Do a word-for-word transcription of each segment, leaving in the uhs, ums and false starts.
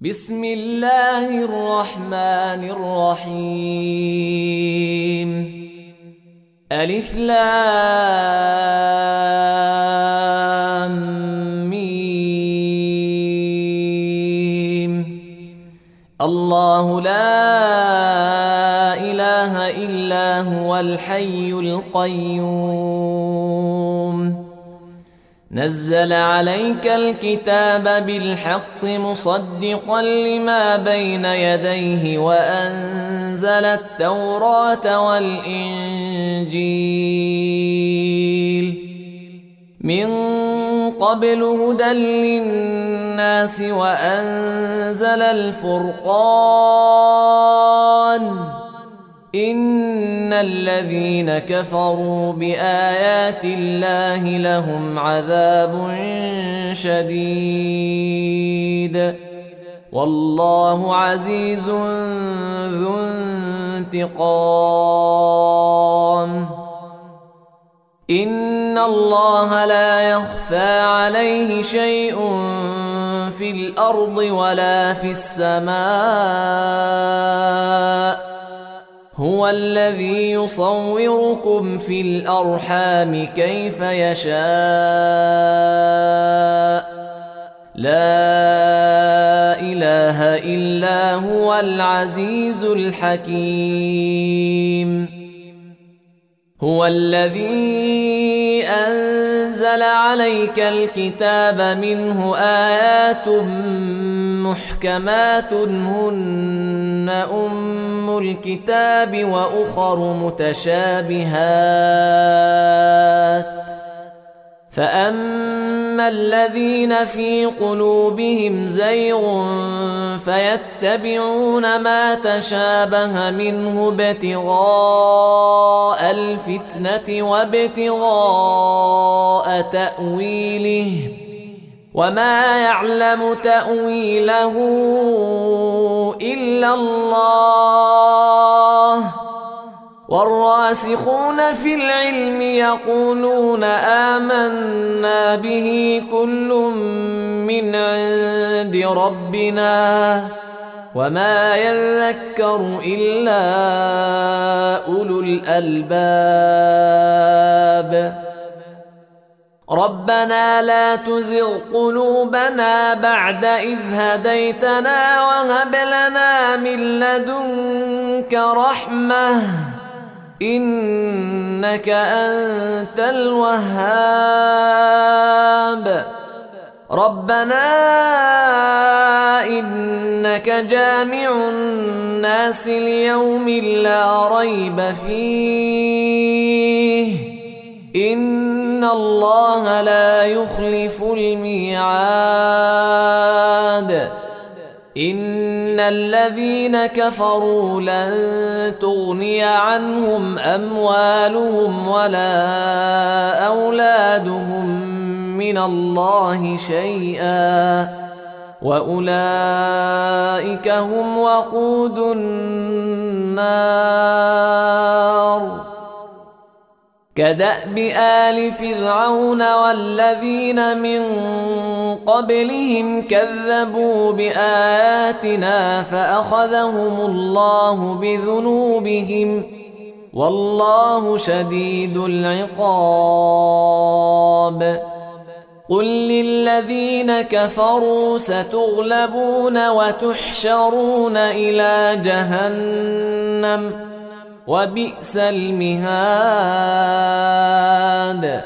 بسم الله الرحمن الرحيم. ألف لام ميم. الله لا إله إلا هو الحي القيوم. نزل عليك الكتاب بالحق مصدقا لما بين يديه وأنزل التوراة والإنجيل من قبل هدى للناس وأنزل الفرقان. إن الذين كفروا بآيات الله لهم عذاب شديد والله عزيز ذو انتقام. إن الله لا يخفى عليه شيء في الأرض ولا في السماء. هو الذي يصوركم في الأرحام كيف يشاء. لا إله إلا هو العزيز الحكيم. هو الذي أنزل عليك الكتاب منه آيات محكمات هن أم الكتاب وأخر متشابهات. فأما الذين في قلوبهم زيغ فيتبعون ما تشابه منه ابتغاء الفتنة وابتغاء تأويله وما يعلم تأويله إلا الله. والراسخون في العلم يقولون آمنا به كل من عند ربنا وما يذكر إلا أولو الألباب. ربنا لا تزغ قلوبنا بعد إذ هديتنا وهب لنا من لدنك رحمة إنك أنت الوهاب. ربنا إنك جامع الناس ليوم لا ريب فيه إن الله لا يخلف الميعاد. إن الذين كفروا لن تغني عنهم أموالهم ولا أولادهم من الله شيئا وأولئك هم وقود النار. كدأب آل فرعون والذين من قبلهم كذبوا بآياتنا فأخذهم الله بذنوبهم والله شديد العقاب. قل للذين كفروا ستغلبون وتحشرون إلى جهنم وبئس المهاد.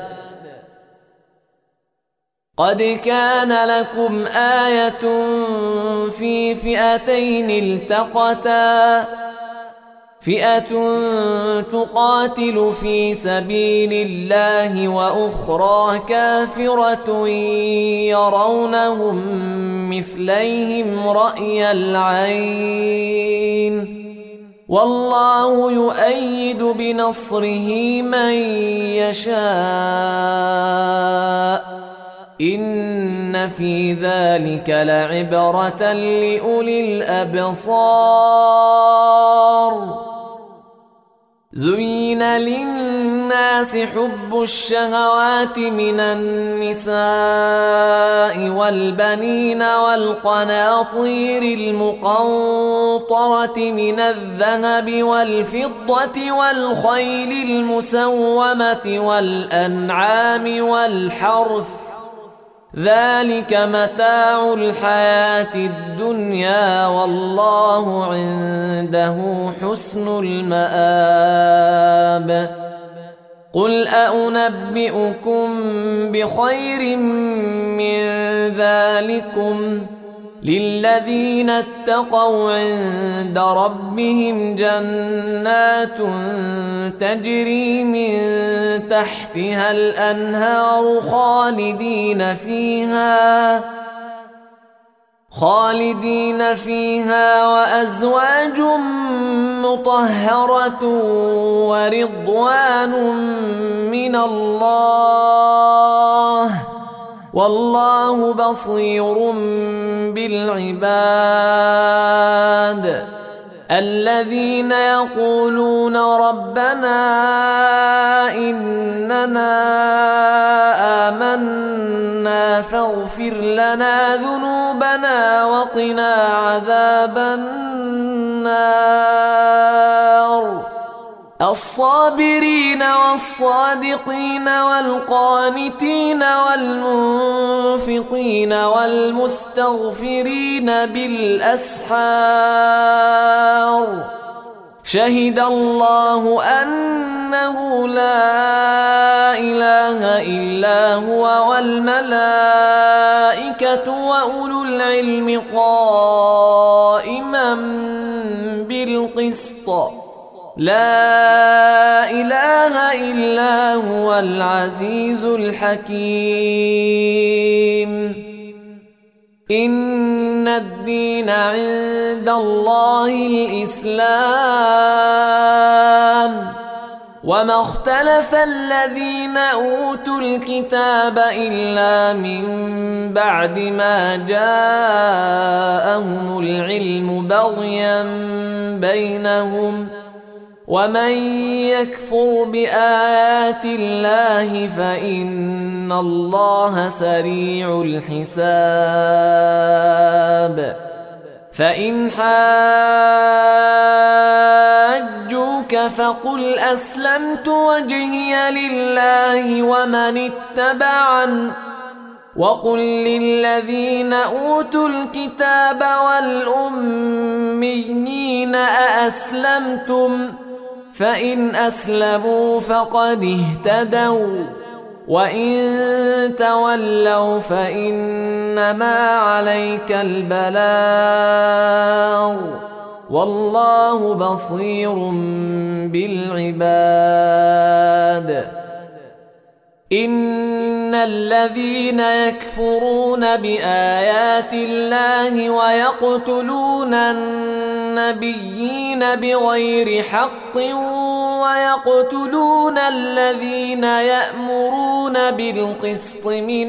قد كان لكم آية في فئتين التقتا فئة تقاتل في سبيل الله وأخرى كافرة يرونهم مثليهم رأي العين والله يؤيد بنصره من يشاء. إن في ذلك لعبرة لأولي الأبصار. زين للناس حب الشهوات من النساء والبنين والقناطير المقنطرة من الذهب والفضة والخيل المسومة والأنعام والحرث، ذلك متاع الحياة الدنيا والله عنده حسن المآب. قل أنبئكم بخير من ذلكم للذين اتقوا عند ربهم جنات تجري من تحتها الأنهار خالدين فيها خالدين فيها وأزواج مطهرة ورضوان من الله والله بصير بالعباد. الذين يقولون ربنا إننا آمنا فاغفر لنا ذنوبنا وقنا عذاب النار. الصابرين والصادقين والقانتين والمنفقين والمستغفرين بالأسحار. شهد الله أنه لا إله إلا هو والملائكة وأولو العلم قائما بالقسط لا إله إلا هو العزيز الحكيم. إن الدين عند الله الإسلام وما اختلف الذين أوتوا الكتاب إلا من بعد ما جاءهم العلم بغيا بينهم ومن يكفر بآيات الله فإن الله سريع الحساب. فإن حاجوك فقل أسلمت وجهي لله ومن اتبعن وقل للذين أوتوا الكتاب والأميين أأسلمتم فإن أسلموا فقد اهتدوا وإن تولوا فإنما عليك البلاغ والله بصير بالعباد. إن الذين يكفرون بآيات الله ويقتلون النبيين بغير حق ويقتلون الذين يأمرون بالقسط من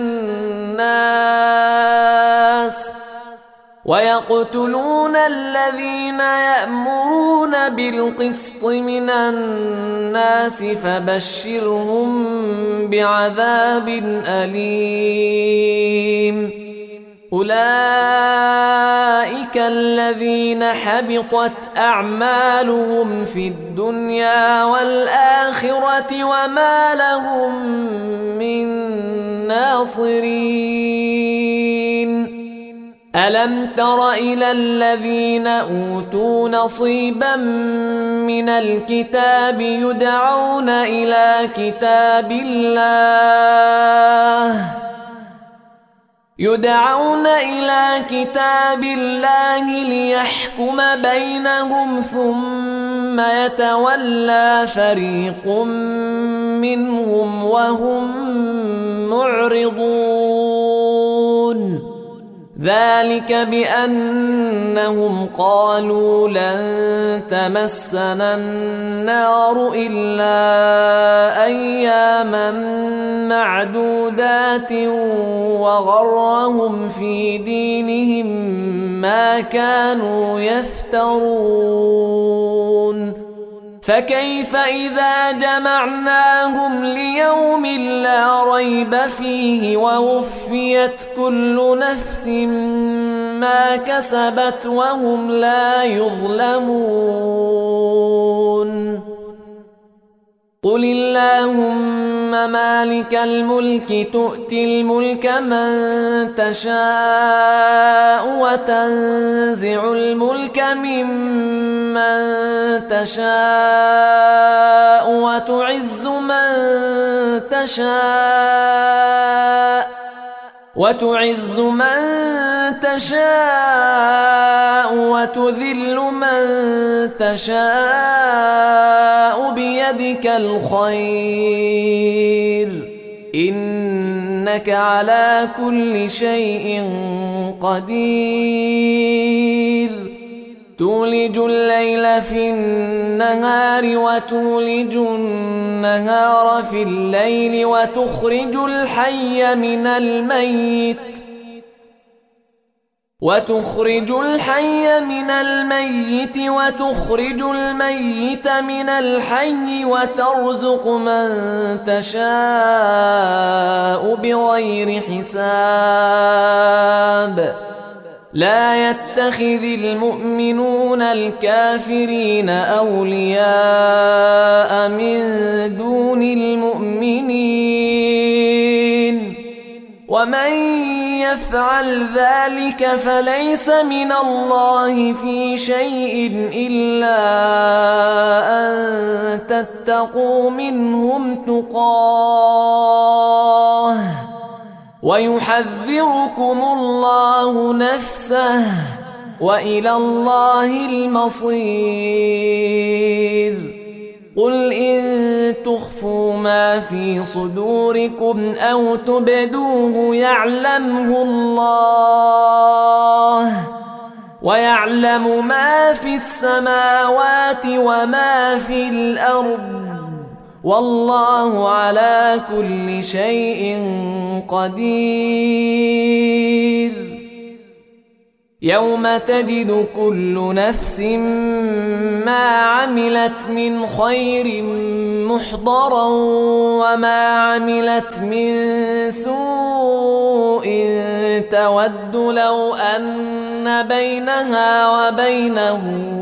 الناس ويقتلون الذين يأمرون بالقسط من الناس فبشرهم بعذاب أليم. أولئك الذين حبطت أعمالهم في الدنيا والآخرة وما لهم من ناصرين. ألم تر إلى الذين أوتوا نصيبا من الكتاب يدعون إلى كتاب الله يدعون إلى كتاب الله ليحكم بينهم ثم يتولى فريق منهم وهم معرضون. ذلك بأنهم قالوا لن تمسنا النار إلا أياما معدودات وغرهم في دينهم ما كانوا يفترون. فكيف إذا جمعناهم ليوم لا ريب فيه ووفيت كل نفس ما كسبت وهم لا يظلمون قل اللهم مالك الملك تؤتي الملك من تشاء وتنزع الملك ممن تشاء وتعز من تشاء وتعز من تشاء وتذل من تشاء بيدك الخير إنك على كل شيء قدير تولج الليل في النهار وتولج النهار في الليل وتخرج الحي من الميت وتخرج الحي من الميت وتخرج الميت من الحي وترزق من تشاء بغير حساب لا يتخذ المؤمنون الكافرين أولياء من دون المؤمنين ومن يفعل ذلك فليس من الله في شيء إلا أن تتقوا منهم تقاه ويحذركم الله نفسه وإلى الله المصير قل إن تخفوا ما في صدوركم أو تبدوه يعلمه الله ويعلم ما في السماوات وما في الأرض والله على كل شيء قدير يوم تجد كل نفس ما عملت من خير محضرا وما عملت من سوء تود لو أن بينها وبينه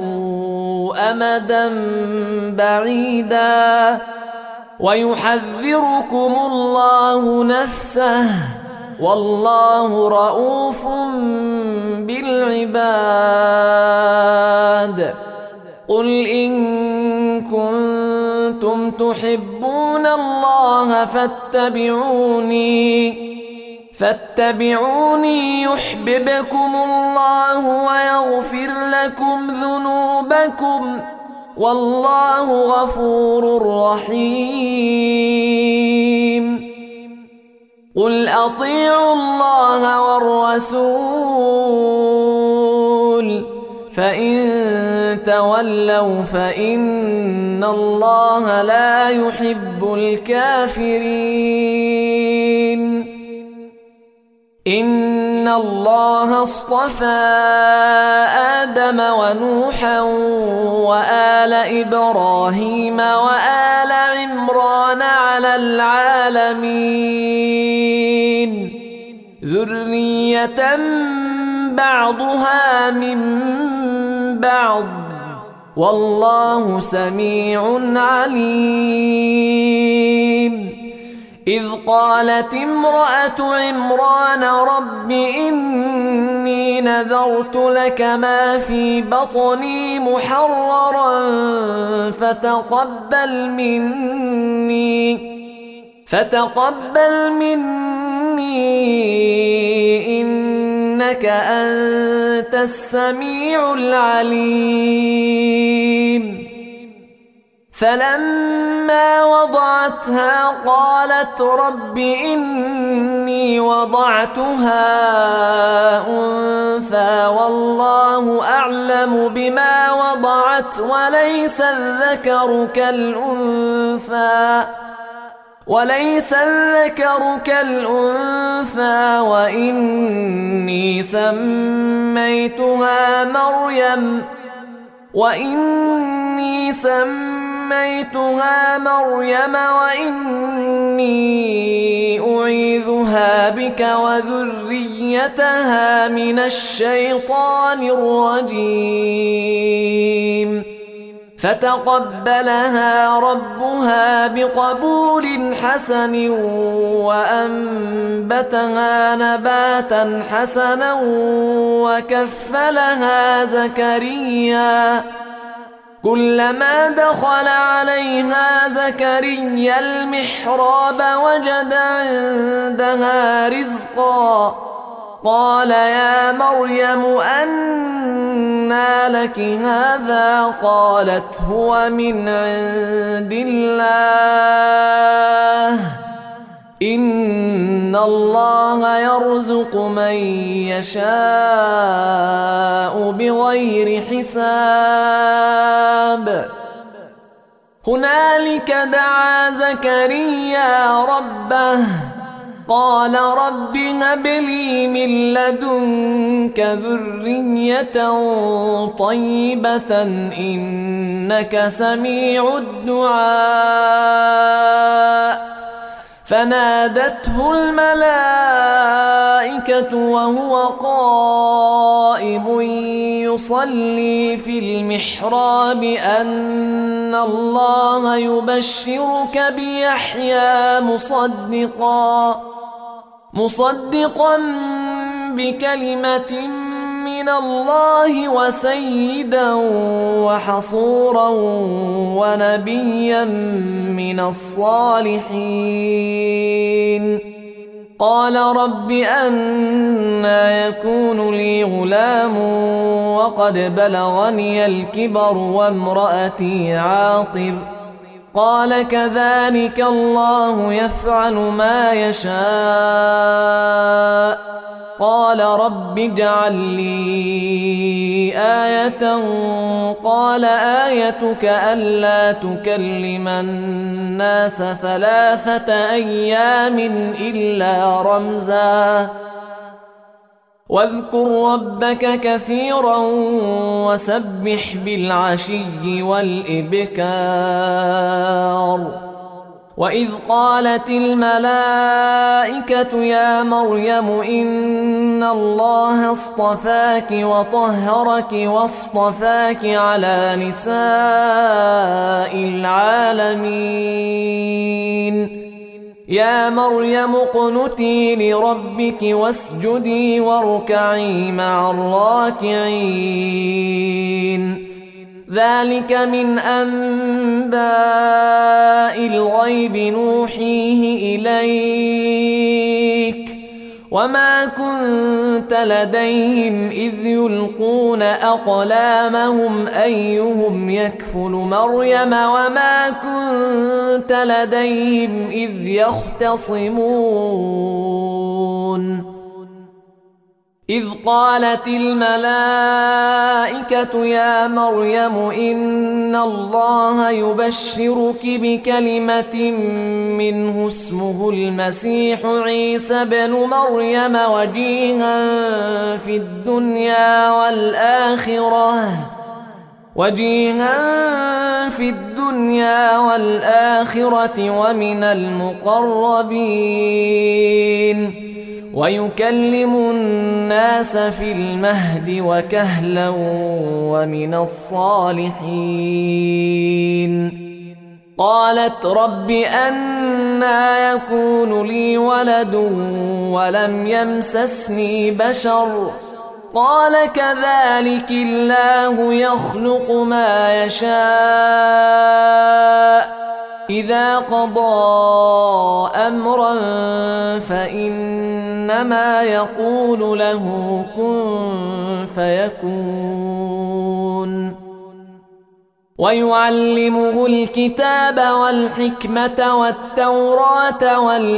أمدا بعيدا ويحذركم الله نفسه والله رؤوف بالعباد قل إن كنتم تحبون الله فاتبعوني فاتبعوني يحببكم الله ويغفر لكم ذنوبكم والله غفور رحيم قل أطيعوا الله والرسول فإن تولوا فإن الله لا يحب الكافرين إن الله اصطفى آدم ونوحا وآل إبراهيم وآل عمران على العالمين ذرية بعضها من بعض والله سميع عليم إذ قالت امرأة عمران رب إني نذرت لك ما في بطني محررا فتقبل مني فتقبل مني إنك أنت السميع العليم فلما وضعتها قالت رب إني وضعتها أنثى والله أعلم بما وضعت وليس الذكر كالأنثى وليس الذكر كالأنثى وإني سميتها مريم وإني سميتها سميتها مريم وإني أعيذها بك وذريتها من الشيطان الرجيم فتقبلها ربها بقبول حسن وأنبتها نباتا حسنا وكفلها زكريا كلما دخل عليها زكريا المحراب وجد عندها رزقا قال يا مريم أنى لك هذا قالت هو من عند الله إن الله يرزق من يشاء بغير حساب هنالك دعا زكريا ربه قال رب هب لي من لدنك ذرية طيبة إنك سميع الدعاء فنادته الملائكة وهو قائم يصلي في المحراب أن الله يبشرك بيحيى مصدقا مصدقا بكلمة من الله وسيدا وحصورا ونبيا من الصالحين قال رب أنى يكون لي غلام وقد بلغني الكبر وامرأتي عاقر قال كذلك الله يفعل ما يشاء قال رب اجعل لي آية قال آيتك ألا تكلم الناس ثلاثة أيام إلا رمزا واذكر ربك كثيرا وسبح بالعشي والإبكار وإذ قالت الملائكة يا مريم إن الله اصطفاك وطهرك واصطفاك على نساء العالمين يا مريم اقنتي لربك واسجدي واركعي مع الراكعين ذلك من أنباء الغيب نوحيه إليك وما كنت لديهم إذ يلقون أقلامهم أيهم يكفل مريم وما كنت لديهم إذ يختصمون إذ قالت الملائكة يا مريم إن الله يبشرك بكلمة منه اسمه المسيح عيسى بن مريم وجيها في الدنيا والآخرة وجيها في الدنيا والآخرة ومن المقربين ويكلم الناس في المهد وكهلا ومن الصالحين قالت رب أنى يكون لي ولد ولم يمسسني بشر قال كذلك الله يخلق ما يشاء إذا قضى أمرا فإنما يقول له كن فيكون ويعلمه الكتاب والحكمة والتوراة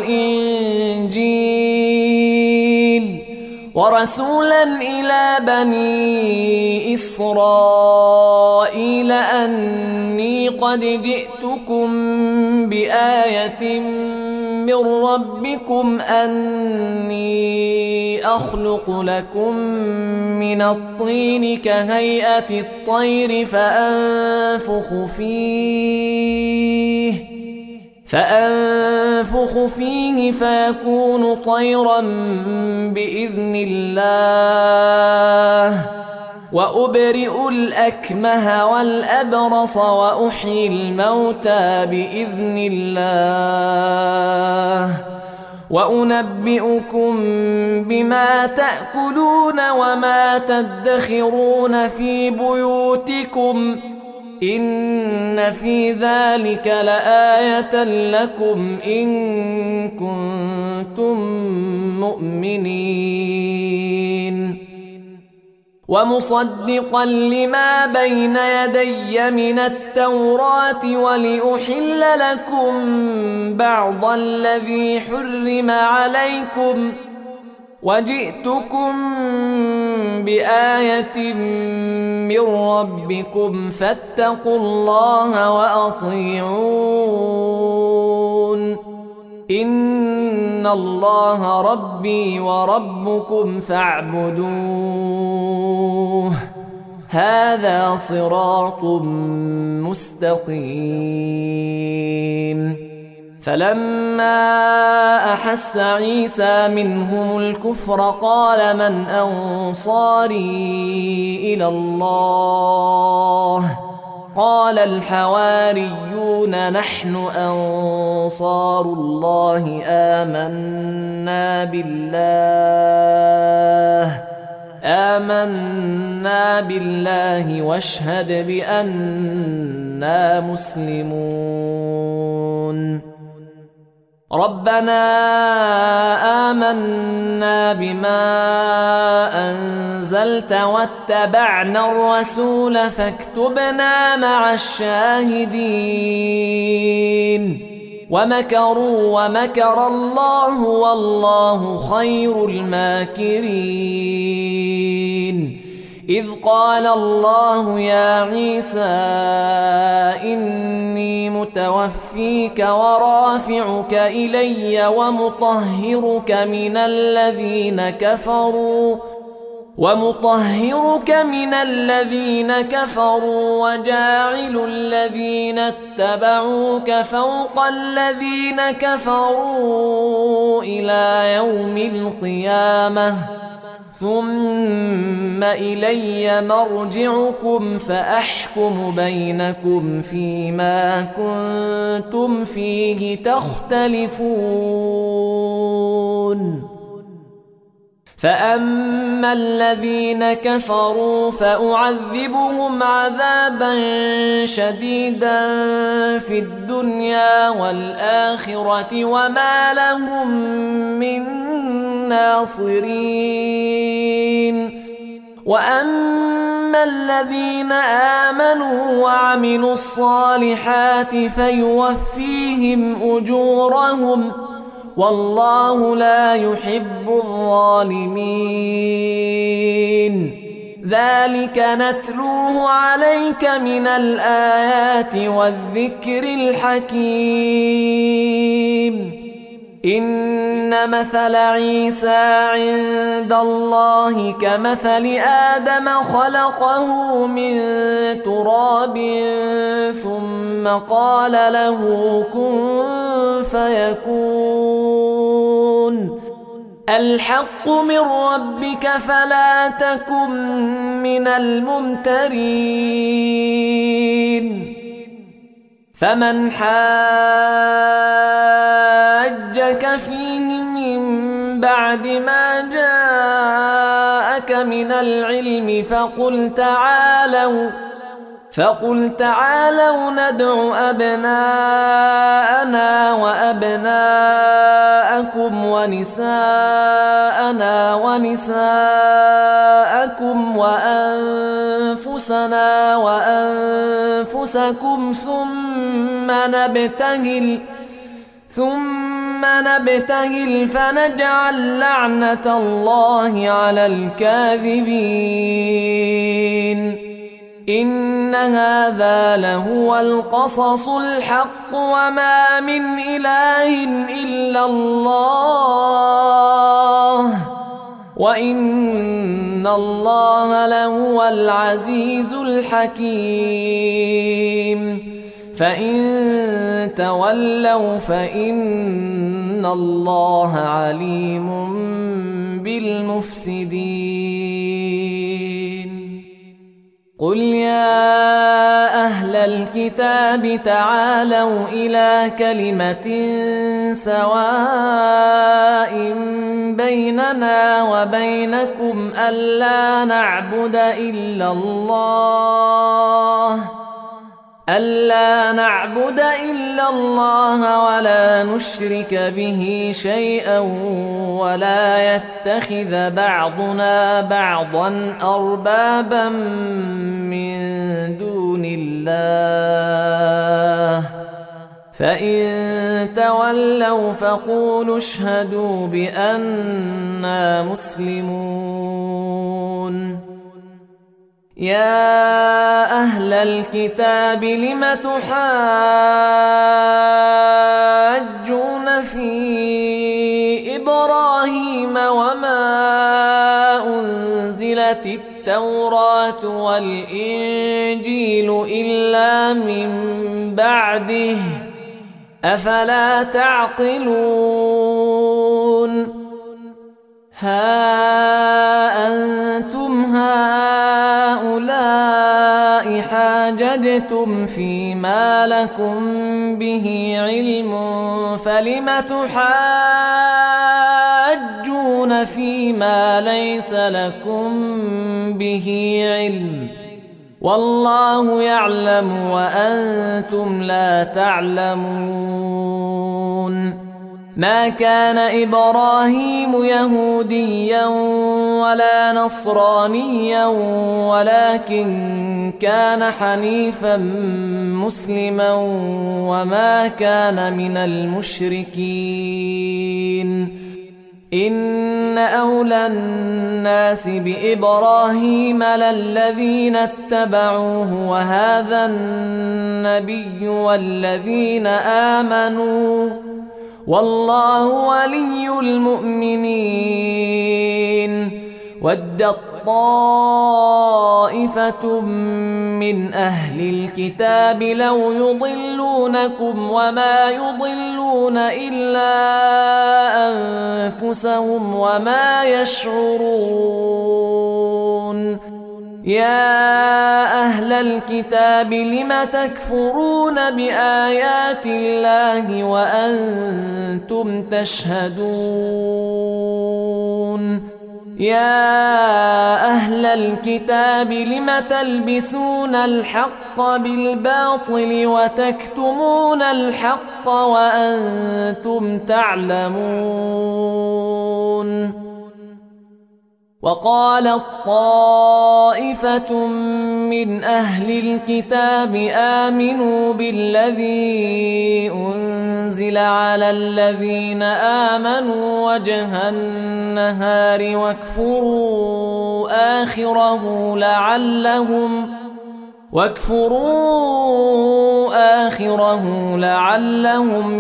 والإنجيل ورسولا إلى بني إسرائيل أني قد جئتكم بآية من ربكم أني أخلق لكم من الطين كهيئة الطير فأنفخ فيه فأنفخ فيه فيكون طيرا بإذن الله وأبرئ الأكمه والأبرص وأحيي الموتى بإذن الله وأنبئكم بما تأكلون وما تدخرون في بيوتكم إن في ذلك لآية لكم إن كنتم مؤمنين ومصدقا لما بين يدي من التوراة ولأحل لكم بعض الذي حرم عليكم وجئتكم بآية من ربكم فاتقوا الله وأطيعون إن الله ربي وربكم فاعبدوه هذا صراط مستقيم فلما أحس عيسى منهم الكفر قال من أنصاري إلى الله قال الحواريون نحن أنصار الله آمنا بالله آمنا بالله واشهد بأننا مسلمون ربنا آمنا بما أنزلت واتبعنا الرسول فاكتبنا مع الشاهدين ومكروا ومكر الله والله خير الماكرين إذ قال الله يا عيسى إني متوفيك ورافعك إلي ومطهرك من الذين كفروا ومطهرك من الذين كفروا وجاعل الذين اتبعوك فوق الذين كفروا إلى يوم القيامة ثم إلي مرجعكم فأحكم بينكم فيما كنتم فيه تختلفون فأما الذين كفروا فأعذبهم عذابا شديدا في الدنيا والآخرة وما لهم من ناصرين وأما الذين آمنوا وعملوا الصالحات فيوفيهم أجورهم والله لا يحب الظالمين ذلك نتلوه عليك من الآيات والذكر الحكيم إن مثل عيسى عند الله كمثل آدم خلقه من تراب ثم قال له كن فيكون الحق من ربك فلا تكن من الممترين فمن حاجك فيه من بعد ما جاءك من العلم فقل تعالوا فقل تعالوا ندع أبناءنا وأبناءكم ونساءنا ونساءكم وأنفسنا وأنفسكم ثم نبتهل ثم نبتهل فنجعل لعنة الله على الكاذبين إن هذا لهو القصص الحق وما من إله إلا الله وإن الله لهو العزيز الحكيم فإن تولوا فإن الله عليم بالمفسدين قل يا أهل الكتاب تعالوا إلى كلمة سواء بيننا وبينكم ألا نعبد إلا الله ألا نعبد إلا الله ولا نشرك به شيئا ولا يتخذ بعضنا بعضا أربابا من دون الله فإن تولوا فقولوا اشهدوا بأننا مسلمون يا أهل الكتاب لم تحاجون في إبراهيم وما أنزلت التوراة والإنجيل إلا من بعده أفلا تعقلون ها أنتم هؤلاء حاججتم فيما لكم به علم فلم تحاجون فيما ليس لكم به علم والله يعلم وأنتم لا تعلمون ما كان إبراهيم يهوديا ولا نصرانيا ولكن كان حنيفا مسلما وما كان من المشركين إن أولى الناس بإبراهيم للذين اتبعوه وهذا النبي والذين آمنوا والله ولي المؤمنين ودت طائفة من أهل الكتاب لو يضلونكم وما يضلون إلا أنفسهم وما يشعرون يا أهل الكتاب لم تكفرون بآيات الله وأنتم تشهدون يا أهل الكتاب لم تلبسون الحق بالباطل وتكتمون الحق وأنتم تعلمون وقالت طائفة من أهل الكتاب آمنوا بالذي أنزل على الذين آمنوا وجه النهار واكفروا آخره لعلهم واكفروا آخره لعلهم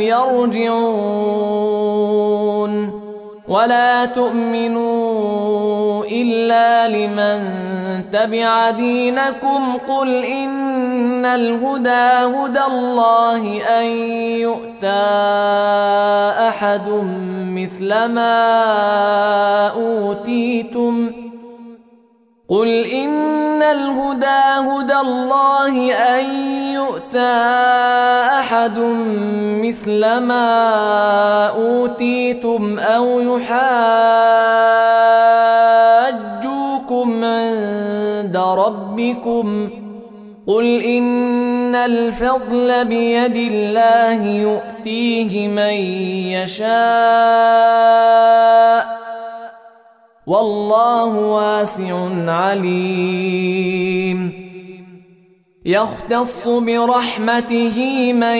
يرجعون ولا تؤمنوا إلا لمن تبع دينكم قل إن الهدى هدى الله أن يؤتى أحد مثل ما أوتيتم قل إن الهدى هدى الله أن يؤتى أحد مثل ما أوتيتم أو يحاجوكم عند ربكم قل إن الفضل بيد الله يؤتيه من يشاء والله واسع عليم يختص برحمته من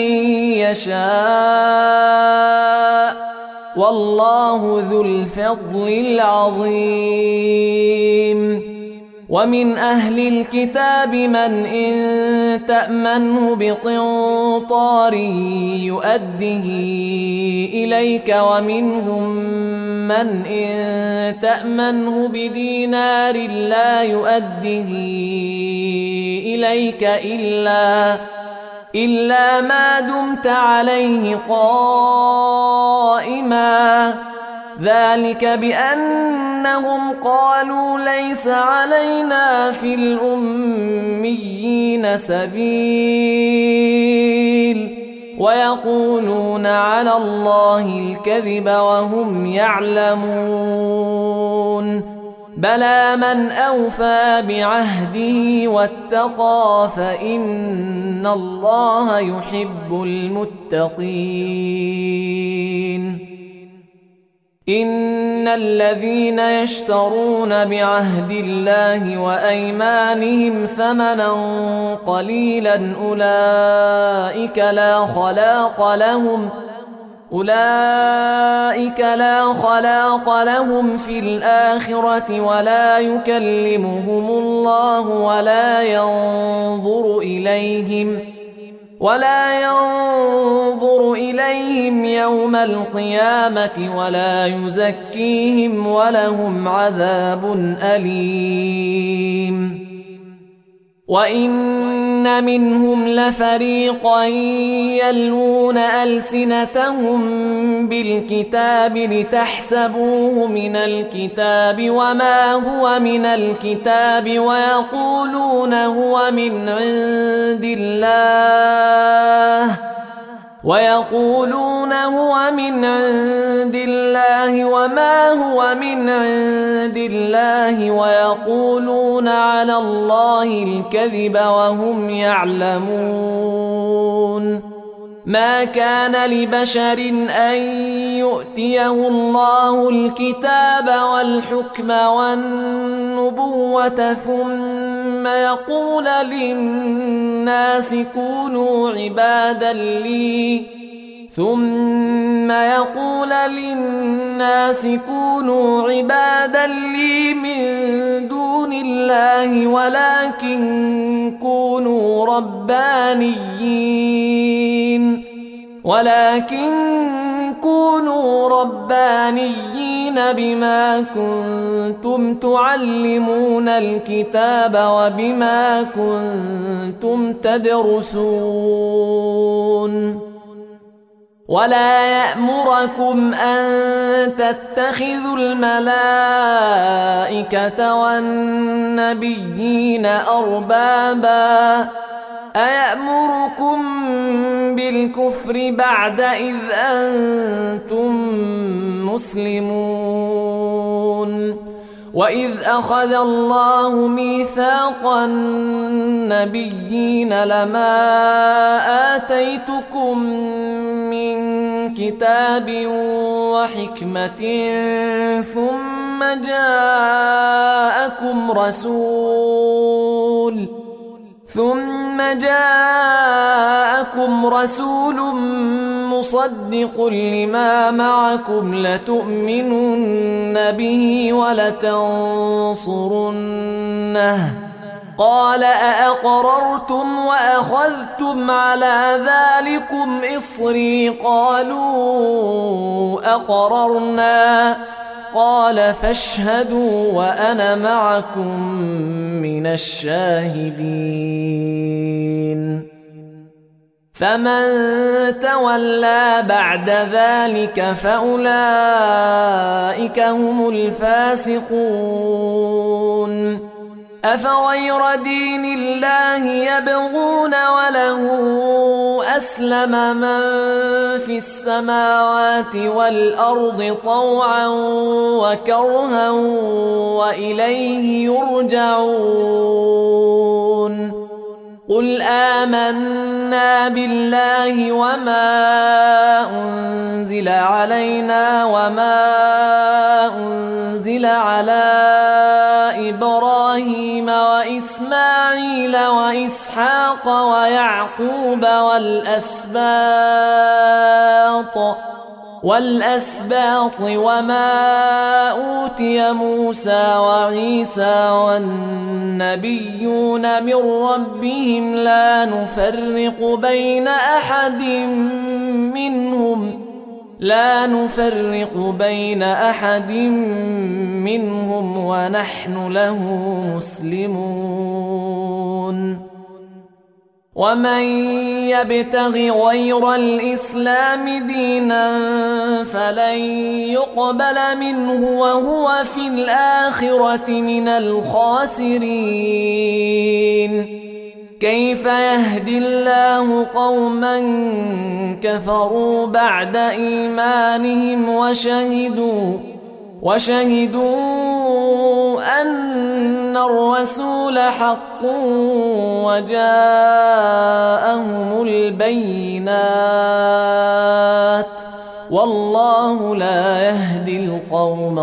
يشاء والله ذو الفضل العظيم ومن أهل الكتاب من إن تأمنه بقنطار يؤده إليك ومنهم من إن تأمنه بدينار لا يؤده إليك إلا إلا ما دمت عليه قائما ذلك بأنهم قالوا ليس علينا في الأميين سبيل ويقولون على الله الكذب وهم يعلمون بلى من أوفى بعهده واتقى فإن الله يحب المتقين إن الذين يشترون بعهد الله وأيمانهم ثمنا قليلا أولئك لا خلاق لهم أولئك لا خلاق لهم في الآخرة ولا يكلمهم الله ولا ينظر إليهم ولا ينظر إليهم يوم القيامة ولا يزكيهم ولهم عذاب أليم وإن منهم لفريقا يلوون ألسنتهم بالكتاب لتحسبوه من الكتاب وما هو من الكتاب ويقولون هو من عند الله ويقولون هو من عند الله وما هو من عند الله ويقولون على الله الكذب وهم يعلمون ما كان لبشر أن يؤتيه الله الكتاب والحكم والنبوة ثم يقول للناس كونوا عبادا لي ثم يقول للناس كونوا عبادا لي من دون الله ولكن كونوا ربانيين ولكن كونوا ربانيين بما كنتم تعلمون الكتاب وبما كنتم تدرسون ولا يأمركم أن تتخذوا الملائكة والنبيين أربابا أيأمركم بالكفر بعد إذ أنتم مسلمون وإذ أخذ الله ميثاق النبيين لما آتيتكم من كتاب وحكمة ثم جاءكم رسول ثم جاءكم رسول مصدق لما معكم لتؤمنن به ولتنصرنه قال أأقررتم وأخذتم على ذلكم إصري قالوا أقررنا قال فاشهدوا وأنا معكم من الشاهدين فمن تولى بعد ذلك فأولئك هم الفاسقون أفغير دين الله يبغون وله أسلم من في السماوات والأرض طوعا وكرها وإليه يرجعون قل آمنا بالله وما أنزل علينا وما أنزل على إبراهيم وإسماعيل وإسحاق ويعقوب والأسباط والأسباط وما أوتي موسى وعيسى والنبيون من ربهم لا نفرق بين أحد منهم لا نفرق بين أحد منهم ونحن له مسلمون. ومن يبتغ غير الإسلام دينا فلن يقبل منه وهو في الآخرة من الخاسرين. كيف يهدي الله قوما كفروا بعد إيمانهم وشهدوا وشهدوا أن الرسول حق وجاءهم البينات والله لا يهدي القوم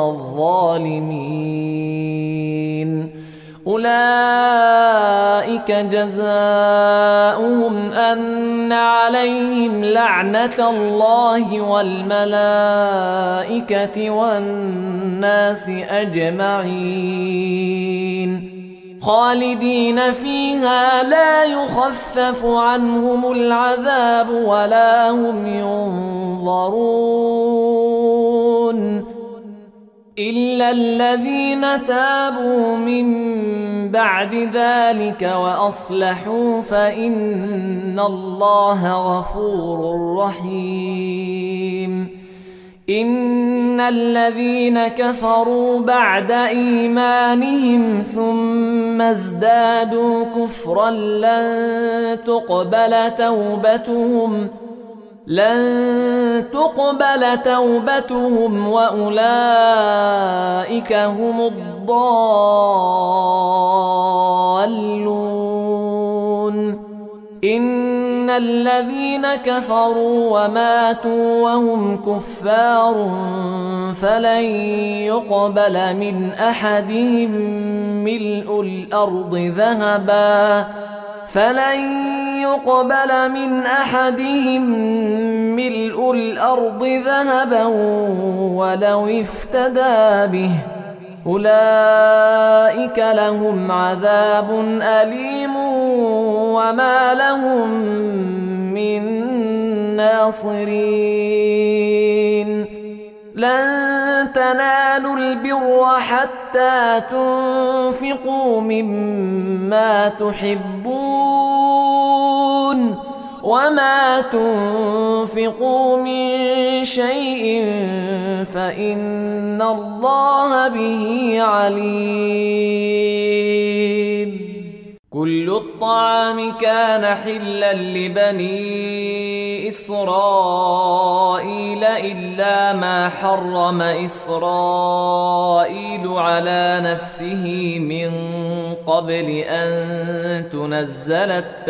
الظالمين. أولئك جزاؤهم أن عليهم لعنة الله والملائكة والناس أجمعين خالدين فيها لا يخفف عنهم العذاب ولا هم ينظرون إلا الذين تابوا من بعد ذلك وأصلحوا فإن الله غفور رحيم. إن الذين كفروا بعد إيمانهم ثم ازدادوا كفرا لن تقبل توبتهم لن تقبل توبتهم وأولئك هم الضالون. إن الذين كفروا وماتوا وهم كفار فلن يقبل من أحدهم ملء الأرض ذهبا فلن يقبل من أحدهم ملء الأرض ذهبا ولو افتدى به أولئك لهم عذاب أليم وما لهم من ناصرين. لن تنالوا البر حتى تنفقوا مما تحبون وما تنفقوا من شيء فإن الله به عليم. كل الطعام كان حلا لبني إسرائيل إلا ما حرم إسرائيل على نفسه من قبل أن تنزل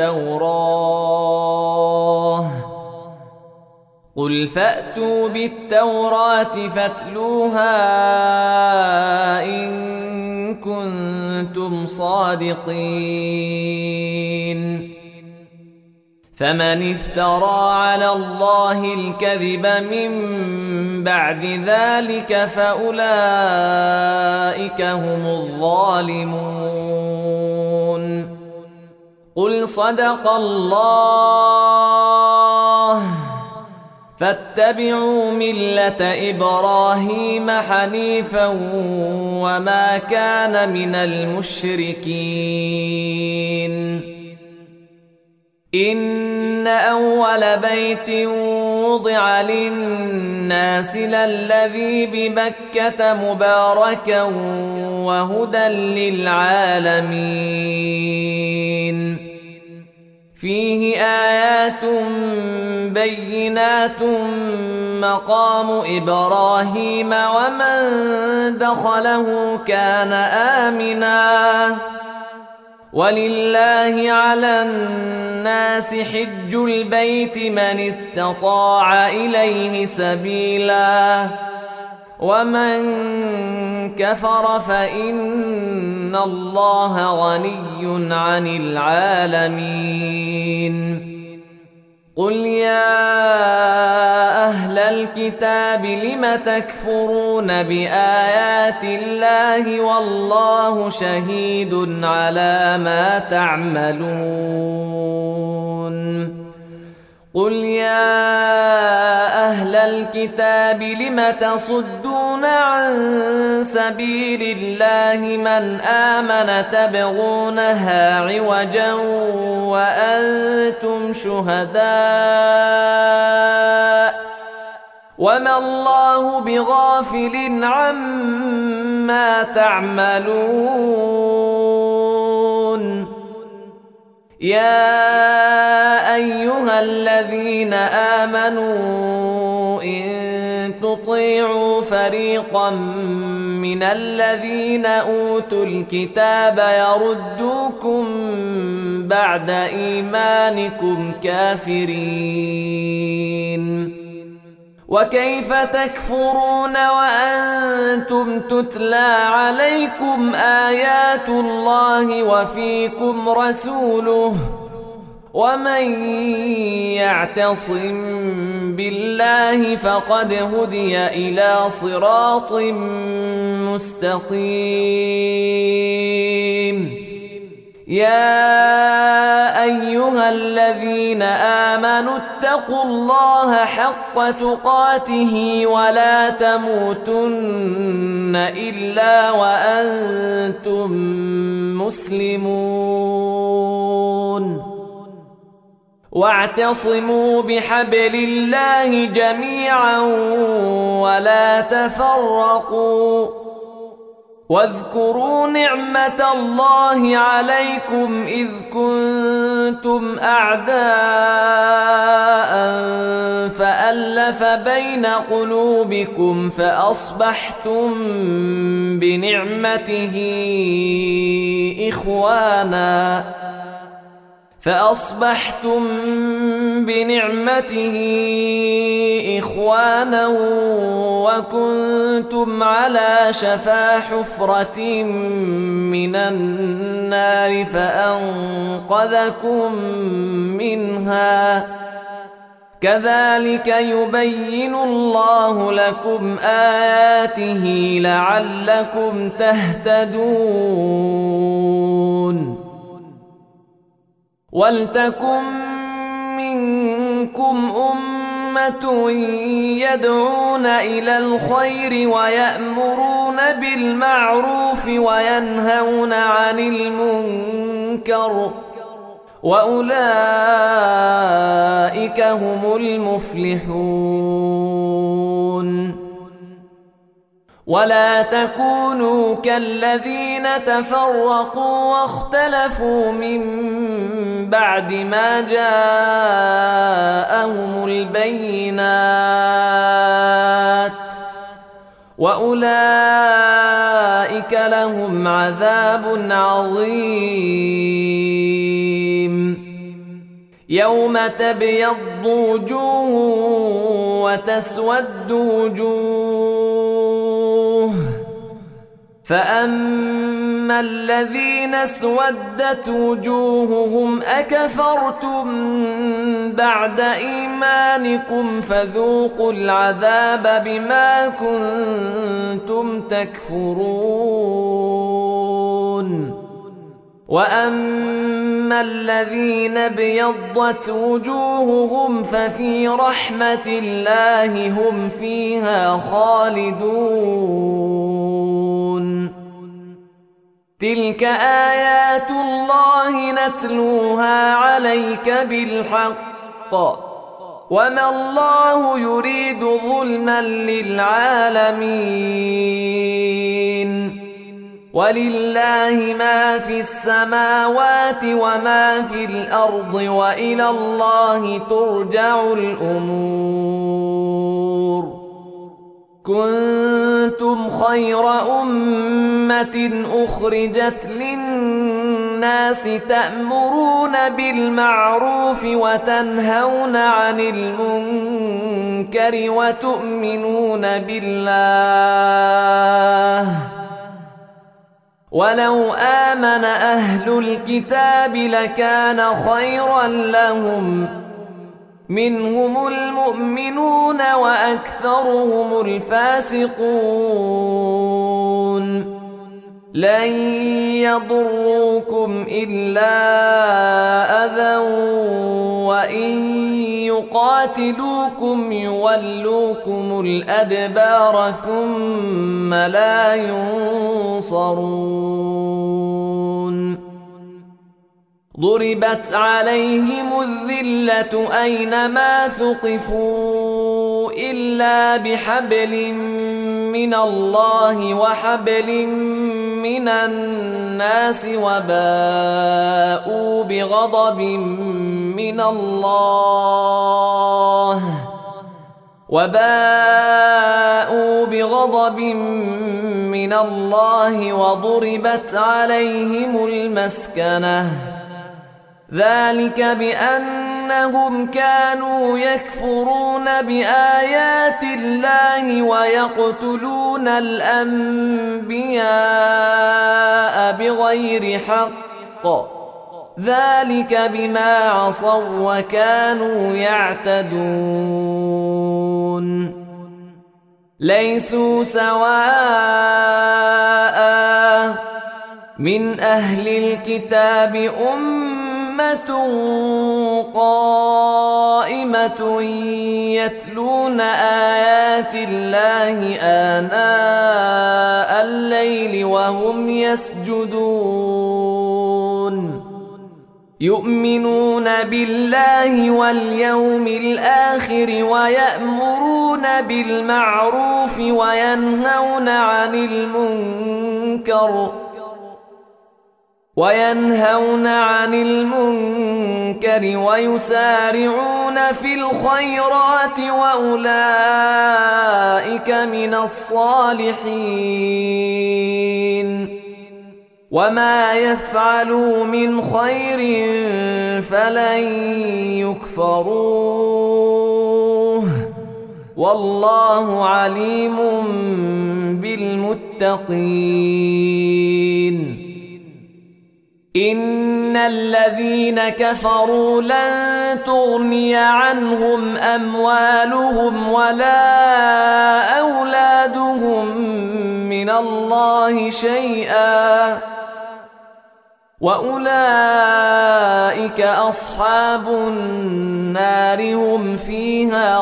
التوراة. قل فأتوا بالتوراة فاتلوها إن كنتم صادقين. فمن افترى على الله الكذب من بعد ذلك فأولئك هم الظالمون. قل صدق الله فاتبعوا ملة إبراهيم حنيفا وما كان من المشركين. إن أول بيت وضع للناس للذي ببكة مباركا وهدى للعالمين. فيه آيات بينات مقام إبراهيم ومن دخله كان آمنا ولله على الناس حج البيت من استطاع إليه سبيلا ومن كفر فإن الله غني عن العالمين. قل يا أهل الكتاب لم تكفرون بآيات الله والله شهيد على ما تعملون قل يا أهل الكتاب لم تصدون عن سبيل الله من آمن تبغونها عوجا وأنتم شهداء وما الله بغافل عما تعملون يا أيها الذين آمنوا إن تطيعوا فريقا من الذين أوتوا الكتاب يردوكم بعد إيمانكم كافرين وكيف تكفرون وأنتم تتلى عليكم آيات الله وفيكم رسوله ومن يعتصم بالله فقد هدي إلى صراط مستقيم يا أيها الذين آمنوا اتقوا الله حق تقاته ولا تموتن إلا وأنتم مسلمون واعتصموا بحبل الله جميعا ولا تفرقوا واذكروا نعمة الله عليكم إذ كنتم أعداء فألف بين قلوبكم فأصبحتم بنعمته إخوانا فأصبحتم بنعمته إخوانا وكنتم على شفا حفرة من النار فأنقذكم منها كذلك يبين الله لكم آياته لعلكم تهتدون ولتكن منكم أمة يدعون إلى الخير ويأمرون بالمعروف وينهون عن المنكر وأولئك هم المفلحون ولا تكونوا كالذين تفرقوا واختلفوا من بعد ما جاءهم البينات وأولئك لهم عذاب عظيم يوم تبيض وجوه وتسود وجوه فأما الذين اسودت وجوههم أكفرتم بعد إيمانكم فذوقوا العذاب بما كنتم تكفرون وأما الذين ابيضت وجوههم ففي رحمة الله هم فيها خالدون تلك آيات الله نتلوها عليك بالحق وما الله يريد ظلما للعالمين ولله ما في السماوات وما في الأرض وإلى الله ترجع الأمور كنتم خير أمة أخرجت للناس تأمرون بالمعروف وتنهون عن المنكر وتؤمنون بالله ولو آمن أهل الكتاب لكان خيرا لهم منهم المؤمنون وأكثرهم الفاسقون لن يضروكم إلا أذى وإن يقاتلوكم يولوكم الأدبار ثم لا ينصرون ضربت عليهم الذلة أينما ثقفوا إلا بحبل من الله وحبل من الناس وباءوا بغضب من الله وباءوا بغضب من الله وضربت عليهم المسكنة ذلك بأنهم كانوا يكفرون بآيات الله ويقتلون الأنبياء بغير حق ذلك بما عصوا وكانوا يعتدون ليسوا سواء من أهل الكتاب أمة قائمة يتلون آيات الله آناء الليل وهم يسجدون يؤمنون بالله واليوم الآخر ويأمرون بالمعروف وينهون عن المنكر وينهون عن المنكر ويسارعون في الخيرات وأولئك من الصالحين وما يفعلوا من خير فلن يكفروه والله عليم بالمتقين إن الذين كفروا لن تغني عنهم أموالهم ولا أولادهم من الله شيئا وأولئك أصحاب النار هم فيها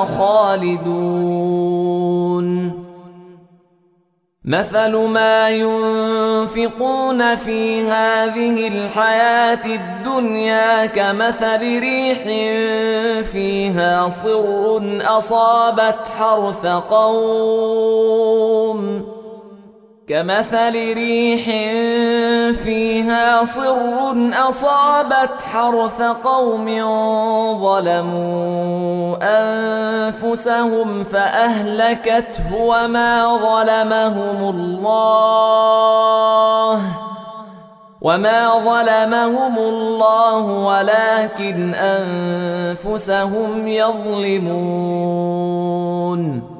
خالدون مثل ما ينفقون في هذه الحياة الدنيا كمثل ريح فيها صر أصابت حرث قوم كمثل ريح فيها صر أصابت حرث قوم ظلموا أنفسهم فأهلكته وما ظلمهم الله وما ظلمهم الله ولكن أنفسهم يظلمون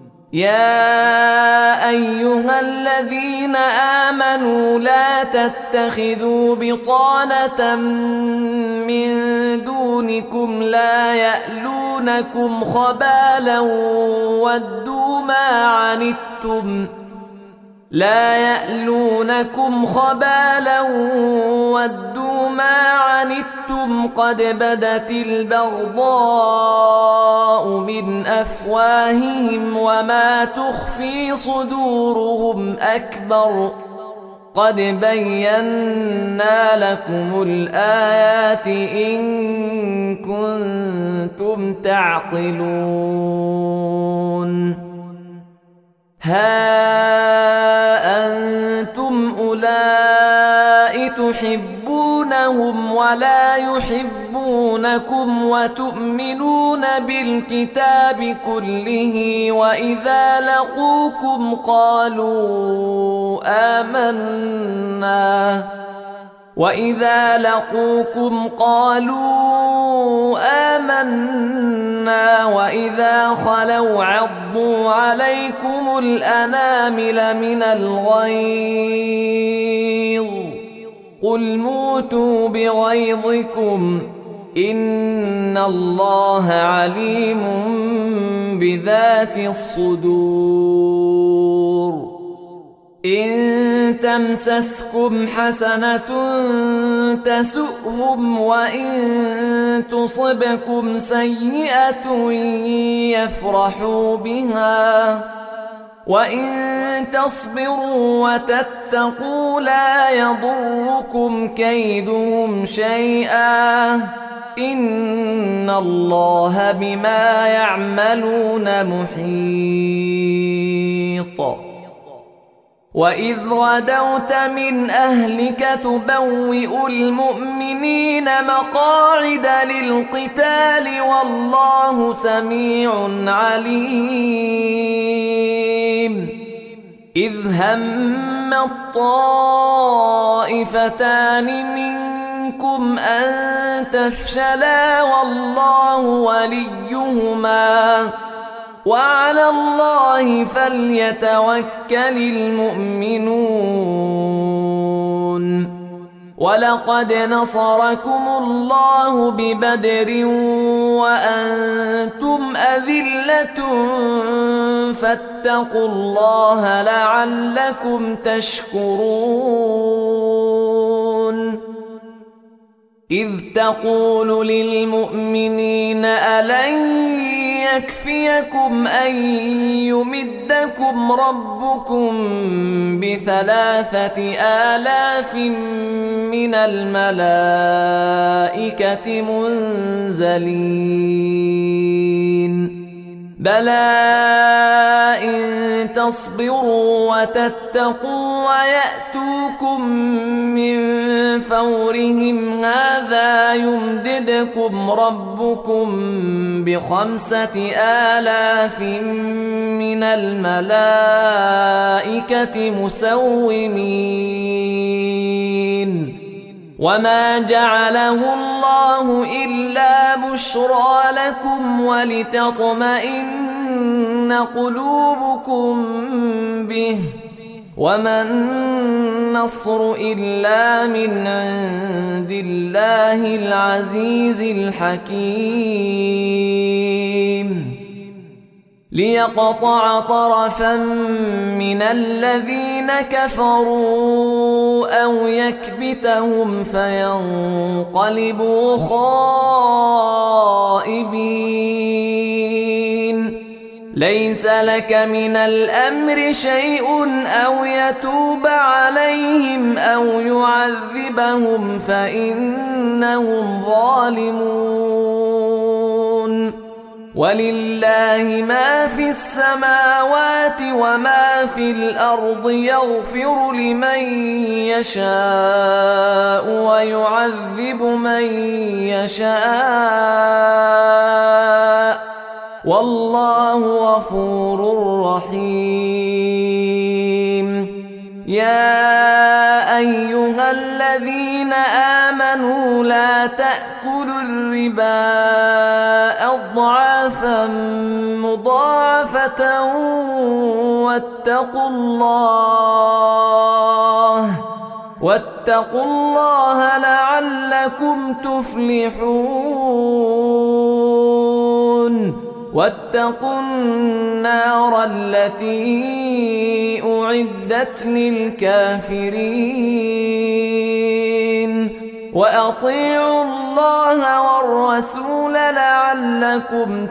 يا أيها الذين آمنوا لا تتخذوا بطانة من دونكم لا يألونكم خبالا ودوا ما عنتم لا يألونكم خبالا ودوا ما عنتم قد بدت البغضاء من أفواههم وما تخفي صدورهم أكبر قد بينا لكم الآيات إن كنتم تعقلون ها أنتم أولئك تحبونهم ولا يحبونكم وتؤمنون بالكتاب كله وإذا لقوكم قالوا آمنا وإذا لقوكم قالوا آمنا وإذا خلوا عضوا عليكم الأنامل من الغيظ قل موتوا بغيظكم إن الله عليم بذات الصدور. إن تمسسكم حسنة تسؤهم وإن تصبكم سيئة يفرحوا بها وإن تصبروا وتتقوا لا يضركم كيدهم شيئا إن الله بما يعملون محيط. وإذ غدوت من أهلك تبوئ المؤمنين مقاعد للقتال والله سميع عليم. إذ هم الطائفتان منكم أن تفشلا والله وليهما وعلى الله فليتوكل المؤمنون. ولقد نصركم الله ببدر وأنتم أذلة فاتقوا الله لعلكم تشكرون. إذ تقول للمؤمنين ألن يكفيكم أن يمدكم ربكم بثلاثة آلاف من الملائكة منزلين بلى إن تصبروا وتتقوا ويأتوكم من فورهم هذا يمددكم ربكم بخمسة آلاف من الملائكة مسومين وما جعله الله إلا بشرى لكم ولتطمئن قلوبكم به وما النصر إلا من عند الله العزيز الحكيم. ليقطع طرفا من الذين كفروا أو يكبتهم فينقلبوا خائبين. ليس لك من الأمر شيء أو يتوب عليهم أو يعذبهم فإنهم ظالمون. ولله ما في السماوات وما في الأرض يغفر لمن يشاء ويعذب من يشاء والله غفور رحيم. يا أيها الذين آمنوا لا تأكلوا الربا أضعافا مضاعفة واتقوا الله واتقوا الله لعلكم تفلحون. واتقوا النار التي أعدت للكافرين وأطيعوا الله والرسول لعلكم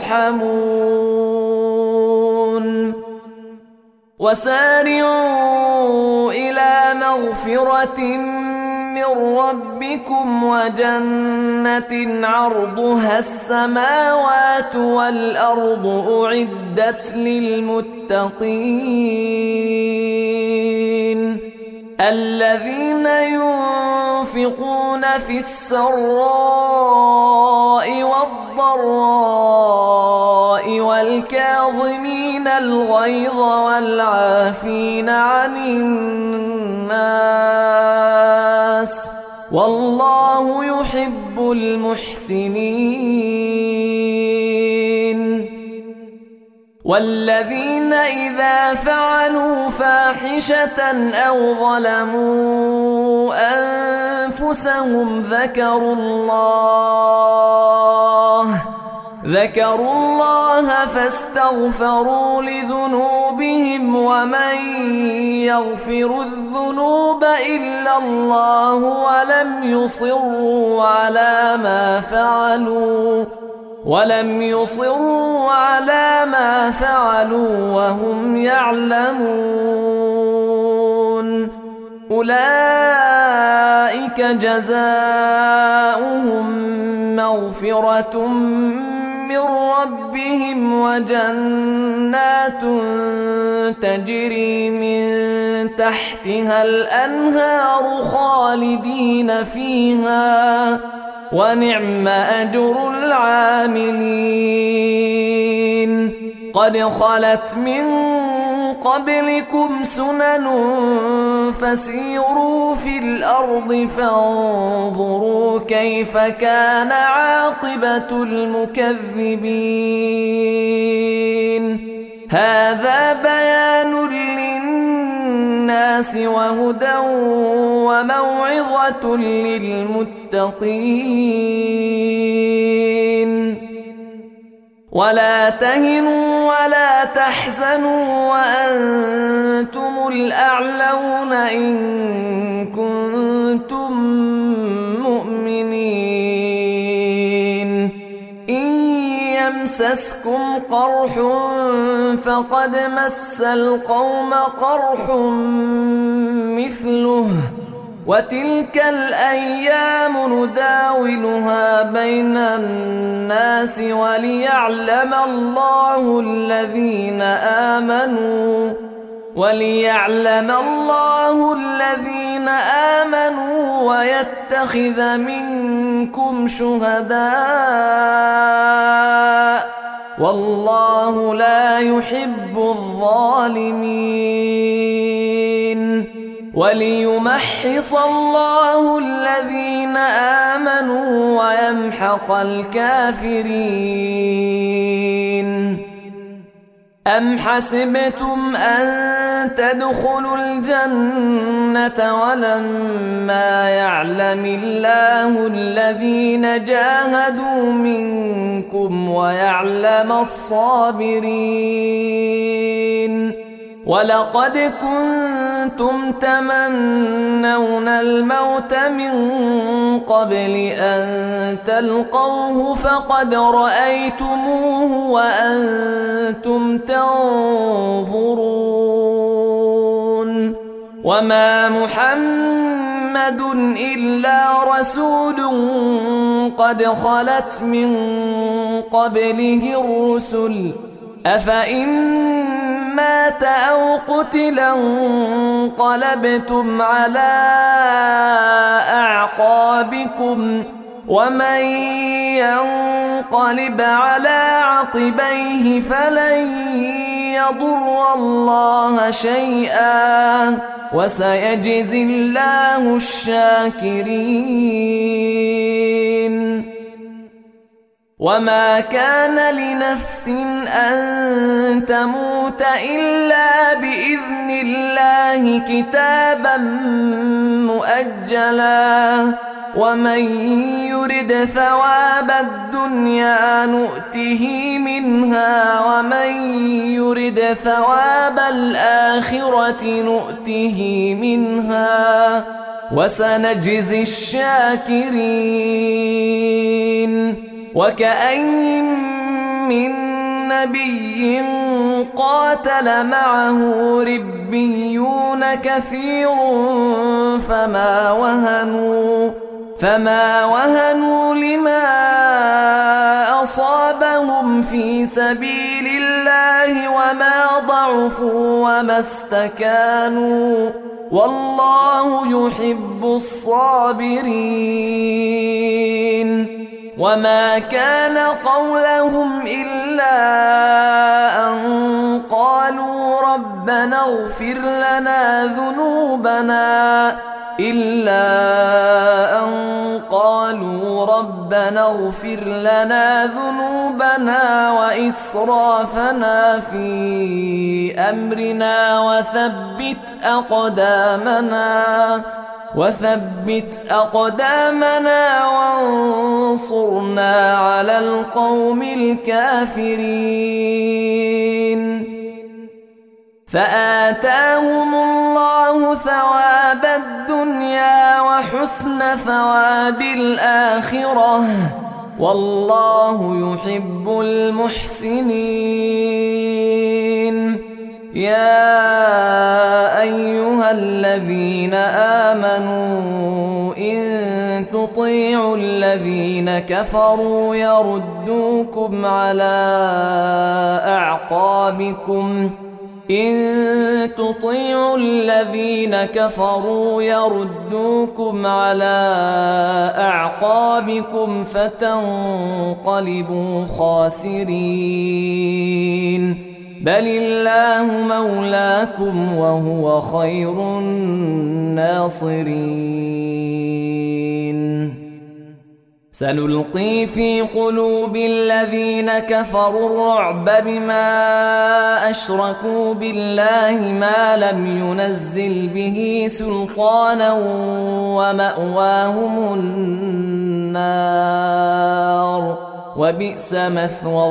ترحمون. وسارعوا إلى مغفرة من ربكم وجنة عرضها السماوات والأرض أعدت للمتقين الذين ينفقون في السراء والضراء والكاظمين الغيظ والعافين عن الناس والله يحب المحسنين. والذين إذا فعلوا فاحشة أو ظلموا أنفسهم ذكروا الله ذكروا الله فاستغفروا لذنوبهم ومن يغفر الذنوب إلا الله ولم يصروا على ما فعلوا ولم يصروا على ما فعلوا وهم يعلمون أولئك جزاؤهم مغفرة من ربهم وجنات تجري من تحتها الأنهار خالدين فيها ونعم أجر العاملين قد خلت من قبلكم سنن فسيروا في الأرض فانظروا كيف كان عاقبة المكذبين هذا بيان للناس وهدى وموعظة للمتقين ولا تهنوا ولا تحزنوا وأنتم الأعلون إن كنتم مؤمنين إن يمسسكم قرح فقد مس القوم قرح مثله وتلك الأيام نداولها بين الناس وليعلم الله الذين آمنوا وليعلم الله الذين آمنوا ويتخذ منكم شهداء والله لا يحب الظالمين وليمحص الله الذين آمنوا ويمحق الكافرين أم حسبتم أن تدخلوا الجنة ولما يعلم الله الذين جاهدوا منكم ويعلم الصابرين ولقد كنتم تمنون الموت من قبل أن تلقوه فقد رأيتموه وأنتم تنظرون وما محمد إلا رسول قد خلت من قبله الرسل أفإن مات أو قتلا انقلبتم على أعقابكم ومن ينقلب على عقبيه فلن يضر الله شيئا وسيجزي الله الشاكرين وما كان لنفس أن تموت إلا بإذن الله كتابا مؤجلا ومن يرد ثواب الدنيا نؤته منها ومن يرد ثواب الآخرة نؤته منها وسنجزي الشاكرين وكأين من نبي قاتل معه ربيون كثير فما وهنوا فما وهنوا لما أصابهم في سبيل الله وما ضعفوا وما استكانوا والله يحب الصابرين وما كان قولهم إلا أن قالوا ربنا اغفر لنا ذنوبنا إلا أن قالوا قالوا ربنا اغفر لنا ذنوبنا وإسرافنا في أمرنا وثبت أقدامنا وثبت أقدامنا وانصرنا على القوم الكافرين. فآتاهم الله ثواب الدنيا وحسن ثواب الآخرة والله يحب المحسنين. يا أيها الذين آمنوا إن تطيعوا الذين كفروا يردوكم على أعقابكم إن تطيعوا الذين كفروا يردوكم على أعقابكم فتنقلبوا خاسرين. بل الله مولاكم وهو خير الناصرين. سنلقي في قلوب الذين كفروا الرعب بما أشركوا بالله ما لم ينزل به سلطانا ومأواهم النار وبئس مثوى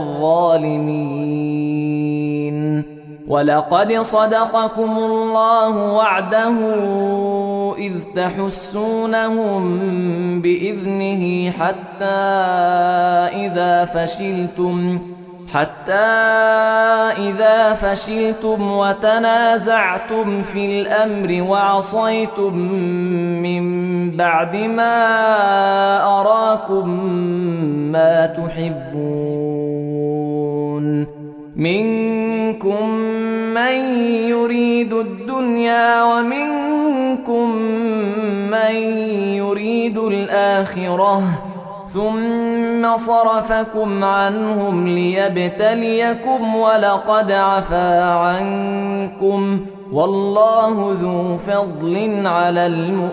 الظالمين. ولقد صدقكم الله وعده إذ تحسونهم بإذنه حتى إذا فشلتم حتى إذا فشلتم وتنازعتم في الأمر وعصيتم من بعد ما أراكم ما تحبون منكم من يريد الدنيا ومنكم من يريد الآخرة ثم صرفكم عنهم ليبتليكم ولقد عفا عنكم والله ذو فضل على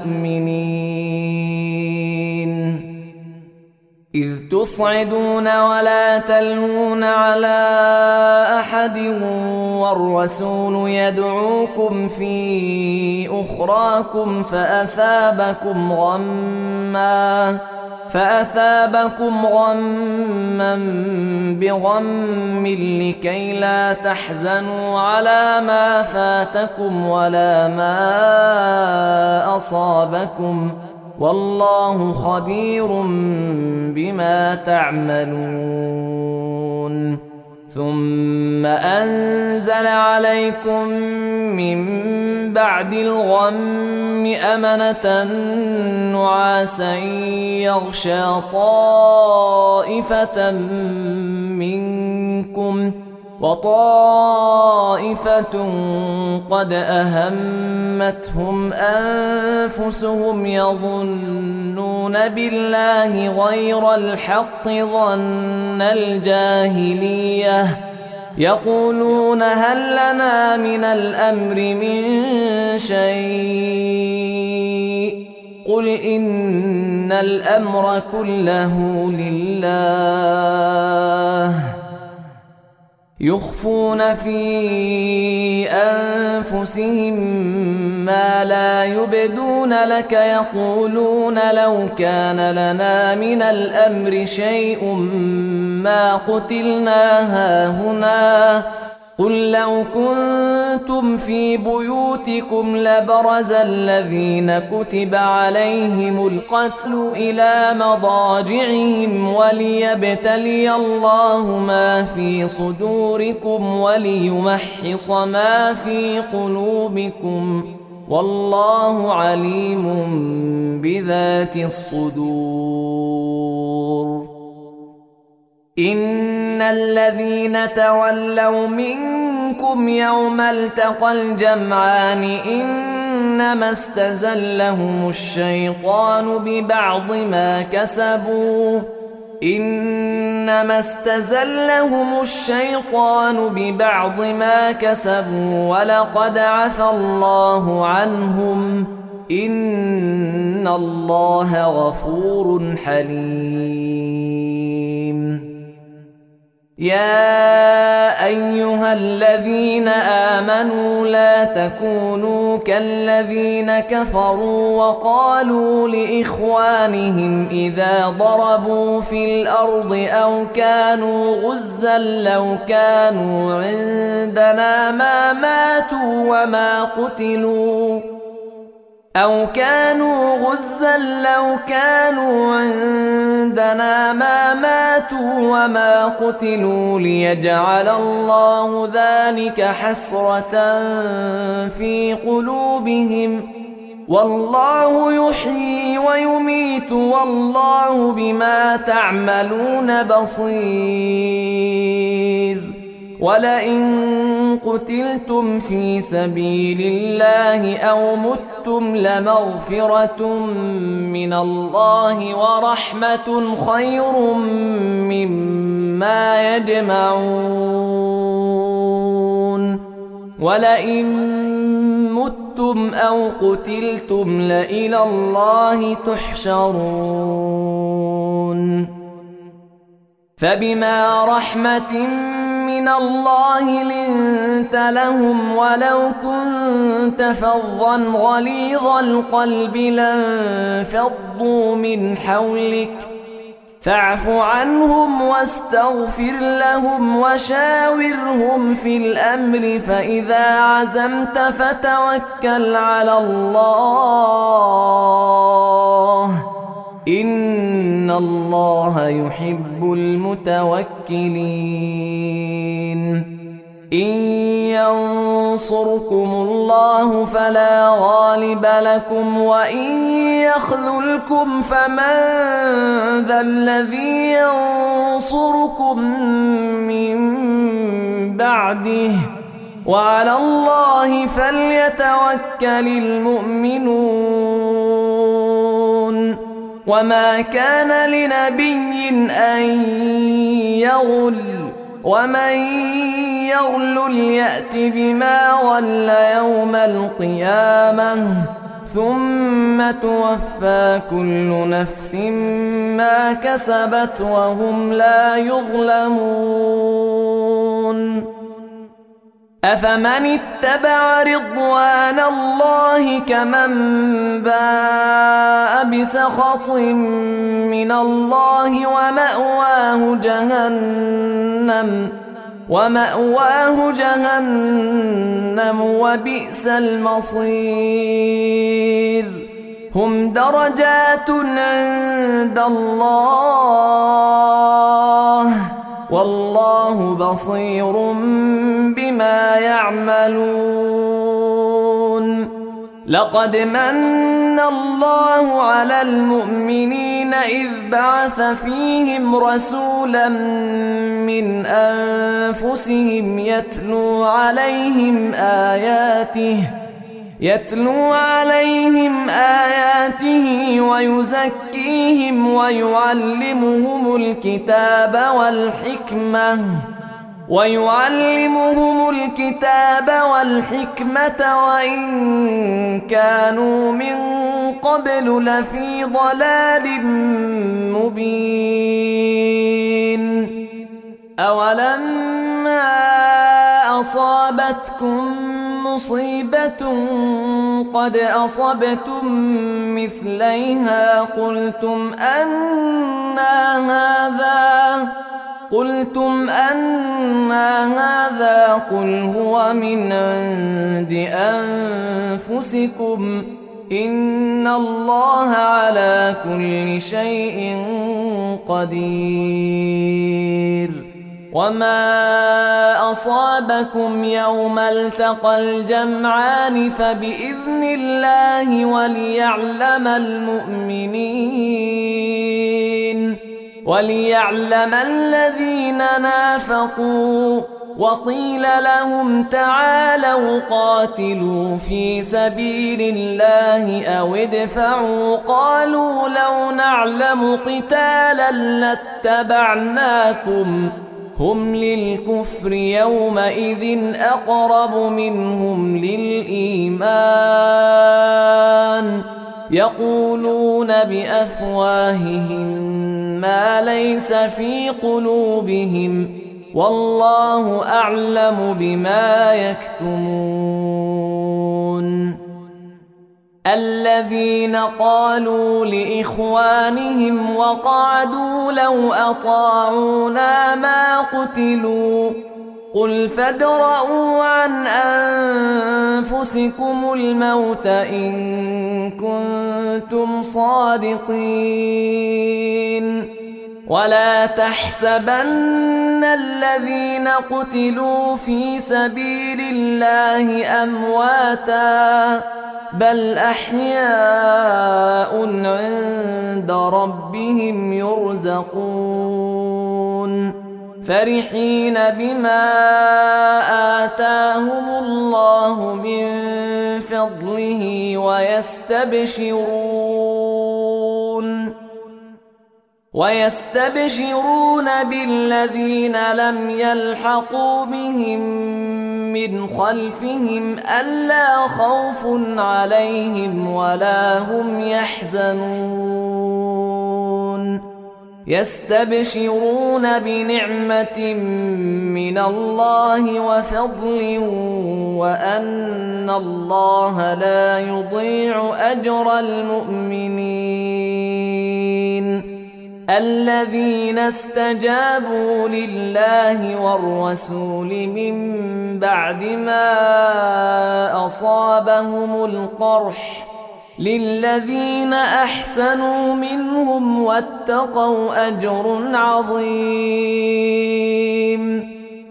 المؤمنين. إذ تصعدون ولا تلوون على أحد والرسول يدعوكم في أخراكم فأثابكم غمّا فأثابكم غمّا بغم لكي لا تحزنوا على ما فاتكم ولا ما أصابكم والله خبير بما تعملون. ثم أنزل عليكم من بعد الغم أمنة نعاسا يغشى طائفة منكم وطائفة قد أهمتهم أنفسهم يظنون بالله غير الحق ظن الجاهلية يقولون هل لنا من الأمر من شيء قل إن الأمر كله لله يخفون في أنفسهم ما لا يبدون لك يقولون لو كان لنا من الأمر شيء ما قتلنا هاهنا قل لو كنتم في بيوتكم لبرز الذين كتب عليهم القتل إلى مضاجعهم وليبتلي الله ما في صدوركم وليمحص ما في قلوبكم والله عليم بذات الصدور. إن الذين تولوا منكم يوم التقى الجمعان إنما استزلهم الشيطان ببعض ما كسبوا إنما استزلهم الشيطان ببعض ما كسبوا ولقد عفى الله عنهم إن الله غفور حليم. يا أيها الذين آمنوا لا تكونوا كالذين كفروا وقالوا لإخوانهم إذا ضربوا في الأرض أو كانوا غزا لو كانوا عندنا ما ماتوا وما قتلوا أو كانوا غزا لو كانوا عندنا ما ماتوا وما قتلوا ليجعل الله ذلك حسرة في قلوبهم والله يحيي ويميت والله بما تعملون بصير. ولئن قتلتم في سبيل الله أو متم لمغفرة من الله ورحمة خير مما يجمعون. ولئن متم أو قتلتم لإلى الله تحشرون. فبما رحمة من الله لنت لهم ولو كنت فظا غليظ القلب لانفضوا من حولك فاعف عنهم واستغفر لهم وشاورهم في الأمر فإذا عزمت فتوكل على الله إن الله يحب المتوكلين. إن ينصركم الله فلا غالب لكم وإن يخذلكم فمن ذا الذي ينصركم من بعده وعلى الله فليتوكل المؤمنون. وما كان لنبي أن يغل ومن يغل يأت بما غل يوم القيامة ثم توفى كل نفس ما كسبت وهم لا يظلمون. أفمن اتبع رضوان الله كمن باء بسخط من الله ومأواه جهنم ومأواه جهنم وبئس المصير. هم درجات عند الله والله بصير بما يعملون. لقد من الله على المؤمنين إذ بعث فيهم رسولا من أنفسهم يتلو عليهم آياته يتلو عليهم آياته ويزكيهم ويعلمهم الكتاب والحكمة ويعلمهم الكتاب والحكمة وإن كانوا من قبل لفي ضلال مبين. أولما أصابتكم مصيبة قد أصبتم مثليها قلتم أنى هذا قلتم أنى هذا قل هو من عند أنفسكم إن الله على كل شيء قدير. وما أصابكم يوم التقى الجمعان فبإذن الله وليعلم المؤمنين وليعلم الذين نافقوا. وقيل لهم تعالوا قاتلوا في سبيل الله أو ادفعوا قالوا لو نعلم قتالا لاتبعناكم هم للكفر يومئذ أقرب منهم للإيمان يقولون بأفواههم ما ليس في قلوبهم والله أعلم بما يكتمون الذين قالوا لإخوانهم وقعدوا لو أطاعونا ما قتلوا قل فادرءوا عن أنفسكم الموت إن كنتم صادقين ولا تحسبن الذين قتلوا في سبيل الله أمواتا بل أحياء عند ربهم يرزقون فرحين بما آتاهم الله من فضله ويستبشرون ويستبشرون بالذين لم يلحقوا بهم من خلفهم ألا خوف عليهم ولا هم يحزنون يستبشرون بنعمة من الله وفضل وأن الله لا يضيع أجر المؤمنين الذين استجابوا لله والرسول من بعد ما أصابهم القرح للذين أحسنوا منهم واتقوا أجر عظيم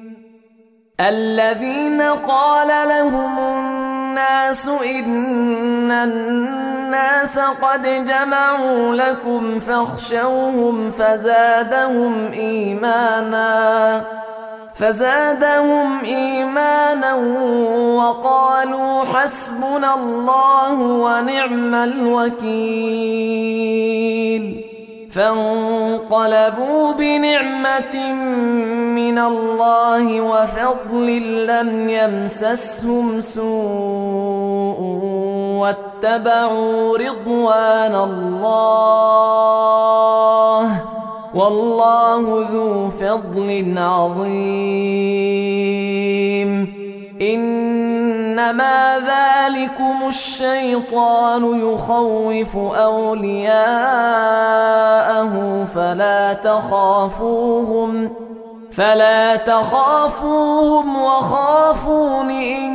الذين قال لهم الناس إن الناس قد جمعوا لكم فاخشوهم فزادهم إيمانا فزادهم إيمانا وقالوا حسبنا الله ونعم الوكيل فانقلبوا بنعمة من الله وفضل لم يمسسهم سوء واتبعوا رضوان الله والله ذو فضل عظيم إنما ذلكم الشيطان يخوف أولياءه فلا تخافوهم فلا تخافوهم وخافون إن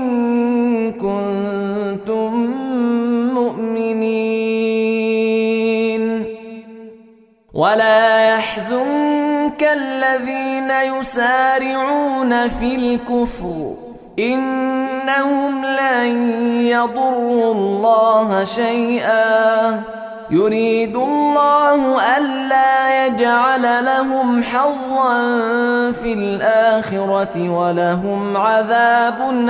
كنتم مؤمنين ولا يحزنك الذين يسارعون في الكفر إنهم لن يضروا الله شيئا يريد الله ألا يجعل لهم حظا في الآخرة ولهم عذاب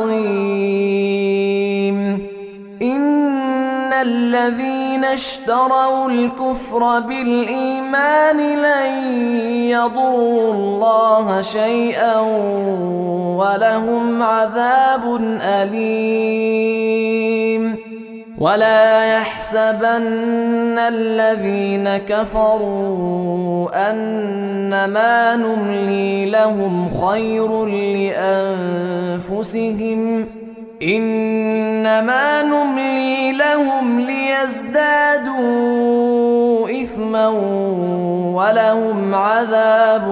عظيم إن الذين اشتروا الكفر بالإيمان لن يضروا الله شيئا ولهم عذاب أليم ولا يحسبن الذين كفروا أنما نملي لهم خير لأنفسهم إنما نملي لهم ليزدادوا إثما ولهم عذاب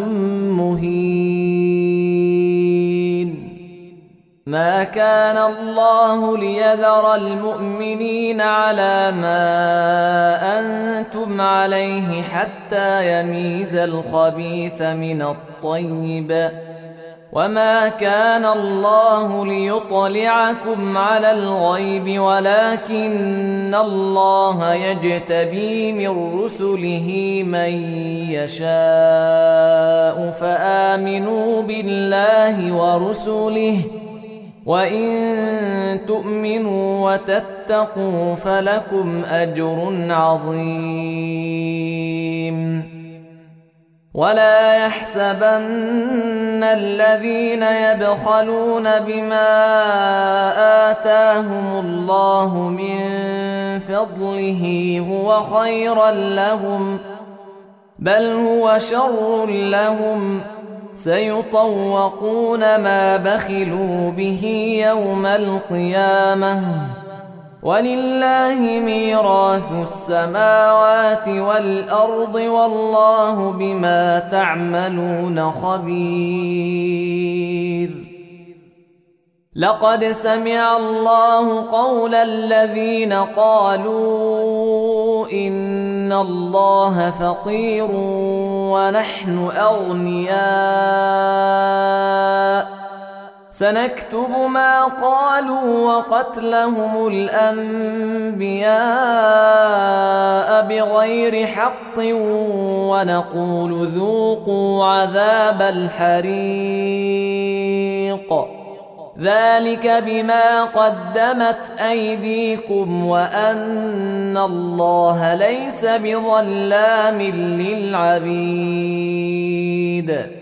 مهين ما كان الله ليذر المؤمنين على ما أنتم عليه حتى يميز الخبيث من الطيب وما كان الله ليطلعكم على الغيب ولكن الله يجتبي من رسله من يشاء فآمنوا بالله ورسله وإن تؤمنوا وتتقوا فلكم أجر عظيم ولا يحسبن الذين يبخلون بما آتاهم الله من فضله هو خيرا لهم، بل هو شر لهم، سيطوقون ما بخلوا به يوم القيامة، ولله ميراث السماوات والأرض والله بما تعملون خبير. لقد سمع الله قول الذين قالوا إن الله فقير ونحن أغنياء، سنكتب ما قالوا وقتلهم الأنبياء بغير حق ونقول ذوقوا عذاب الحريق، ذلك بما قدمت أيديكم وأن الله ليس بظلام للعبيد.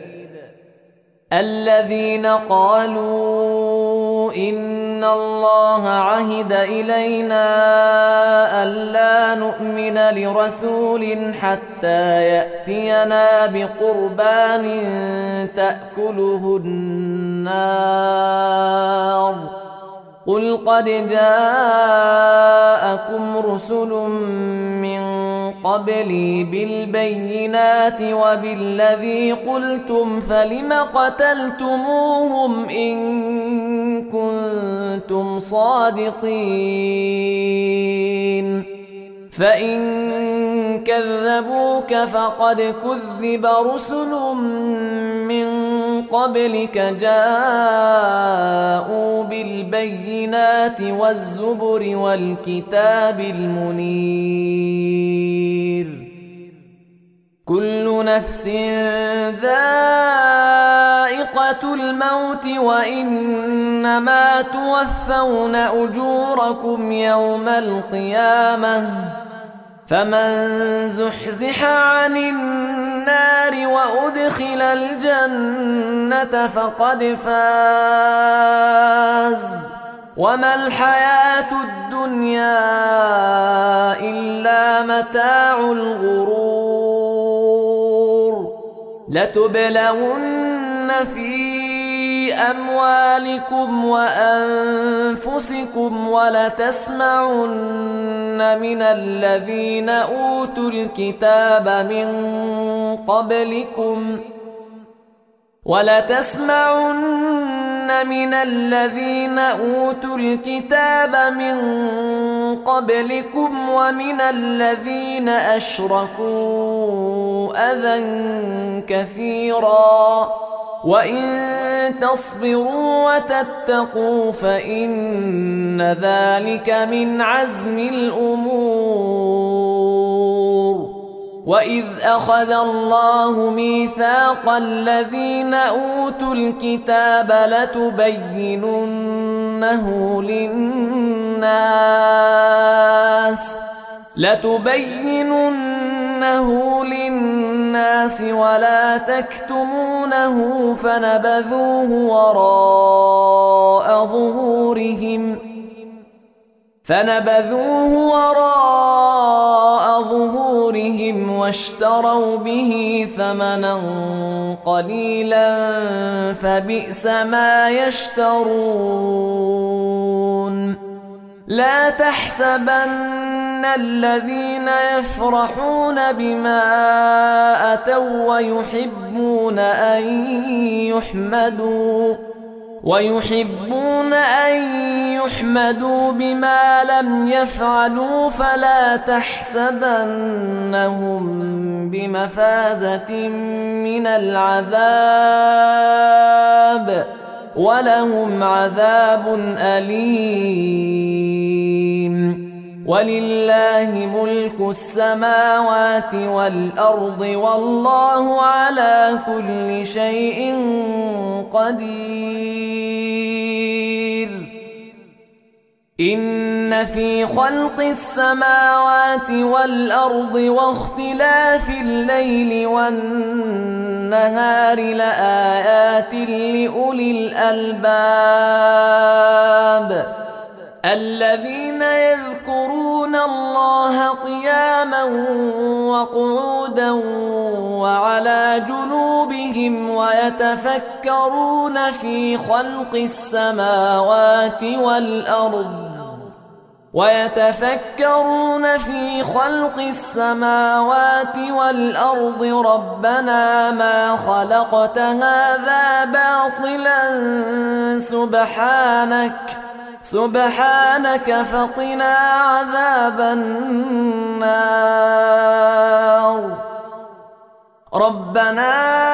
الذين قالوا إن الله عهد إلينا ألا نؤمن لرسول حتى يأتينا بقربان تأكله النار، قل قد جاءكم رسل من قبلي بالبينات وبالذي قلتم فلم قتلتموهم إن كنتم صادقين، فإن كذبوك فقد كذب رسل من قبلك جاءوا بالبينات والزبر والكتاب المنير، كل نفس ذائقة الموت وإنما توفون أجوركم يوم القيامة، فمن زحزح عن النار وأدخل الجنة فقد فاز، وما الحياة الدنيا إلا متاع الغرور. لتبلون في أموالكم وأنفسكم ولتسمعن من الذين أوتوا الكتاب من قبلكم ولتسمعن من الذين أوتوا الكتاب من قبلكم ومن الذين أشركوا أذى كثيرا، وإن تصبروا وتتقوا فإن ذلك من عزم الأمور. وإذ أخذ الله ميثاق الذين أوتوا الكتاب لتبيننه للناس لتبيننه للناس ولا تكتمونه فنبذوه وراء ظهورهم فنبذوه وراء ظهورهم واشتروا به ثمنا قليلا فبئس ما يشترون. لا تحسبن الذين يفرحون بما أتوا ويحبون أن يحمدوا ويحبون أن يحمدوا بما لم يفعلوا فلا تحسبنهم بمفازة من العذاب ولهم عذاب أليم. ولله ملك السماوات والأرض والله على كل شيء قدير. إن في خلق السماوات والأرض واختلاف الليل والنهار لآيات لأولي الألباب الذين يذكرون الله قياما وقعودا وعلى جنوبهم ويتفكرون في خلق السماوات والأرض ويتفكرون في خلق السماوات والأرض ربنا ما خلقت هذا باطلا سبحانك سبحانك فقنا عذاب النار ربنا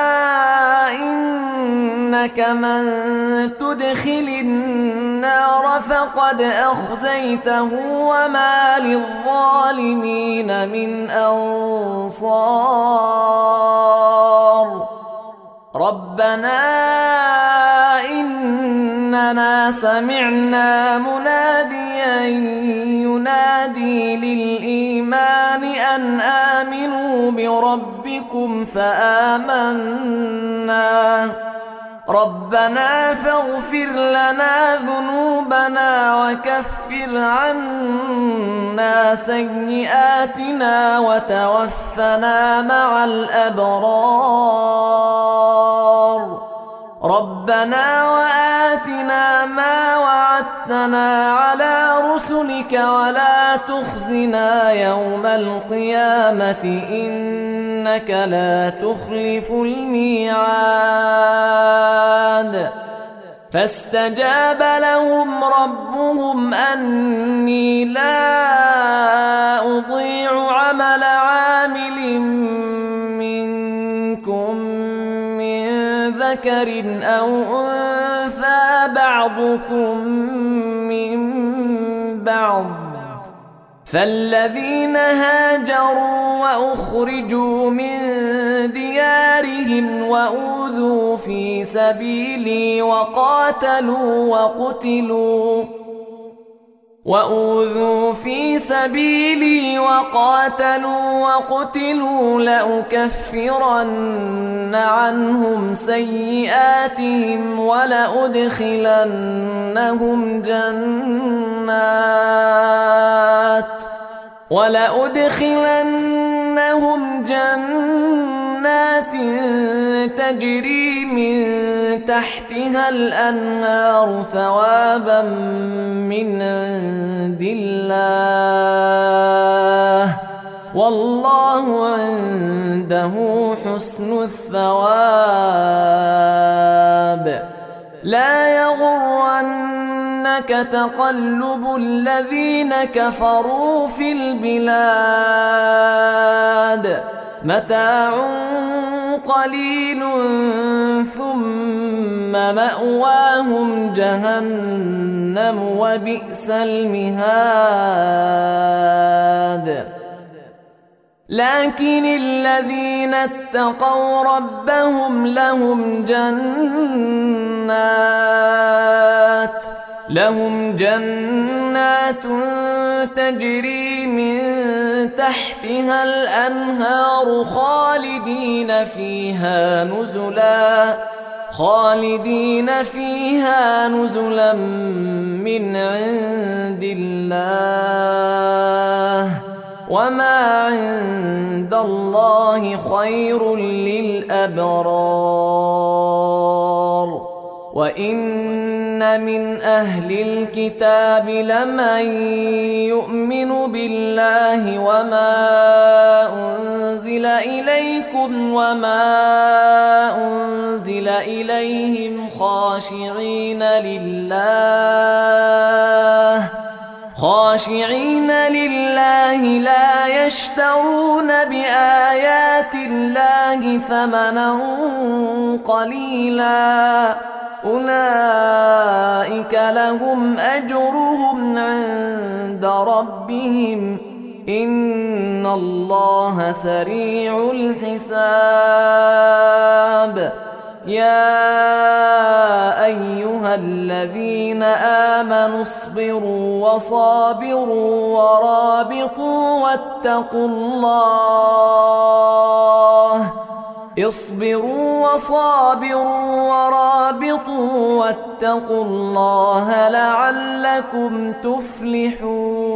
إنك من تدخل النار فقد أخزيته وما للظالمين من أنصار ربنا إننا سمعنا مناديا ينادي للإيمان أن آمنوا بربكم فآمنا ربنا فاغفر لنا ذنوبنا وكفر عنا سيئاتنا وتوفنا مع الأبرار ربنا وآتنا ما وعدتنا على رسلك ولا تخزنا يوم القيامة إنك لا تخلف الميعاد فاستجاب لهم ربهم أني لا أضيع عمل عامل منكم من ذكر أو أنثى بعضكم من بعض فالذين هاجروا وأخرجوا من ديارهم وأوذوا في سبيلي وقاتلوا وقتلوا وأوذوا في سبيلي وقاتلوا وقتلوا لأكفرن عنهم سيئاتهم ولأدخلنهم جنات ولأدخلنهم جنات تجري من تحتها الأنهار ثوابا من عند الله والله عنده حسن الثواب لا يغرنك تقلب الذين كفروا في البلاد متاع قليل ثم مأواهم جهنم وبئس المهاد لكن الذين اتقوا ربهم لهم جنات لهم جنات تجري من تحتها الأنهار خالدين فيها نزلا خالدين فيها نزلا من عند الله وما عند الله خير للأبرار وإن من أهل الكتاب لمن يؤمن بالله وما أنزل إليكم وما أنزل إليهم خاشعين لله خاشعين لله لا يشترون بآيات الله ثمنا قليلا أولئك لهم أجرهم عند ربهم إن الله سريع الحساب يا أيها الذين آمنوا آمنوا اصبروا وصابروا ورابطوا واتقوا الله اصبروا وصابروا ورابطوا واتقوا الله لعلكم تفلحون.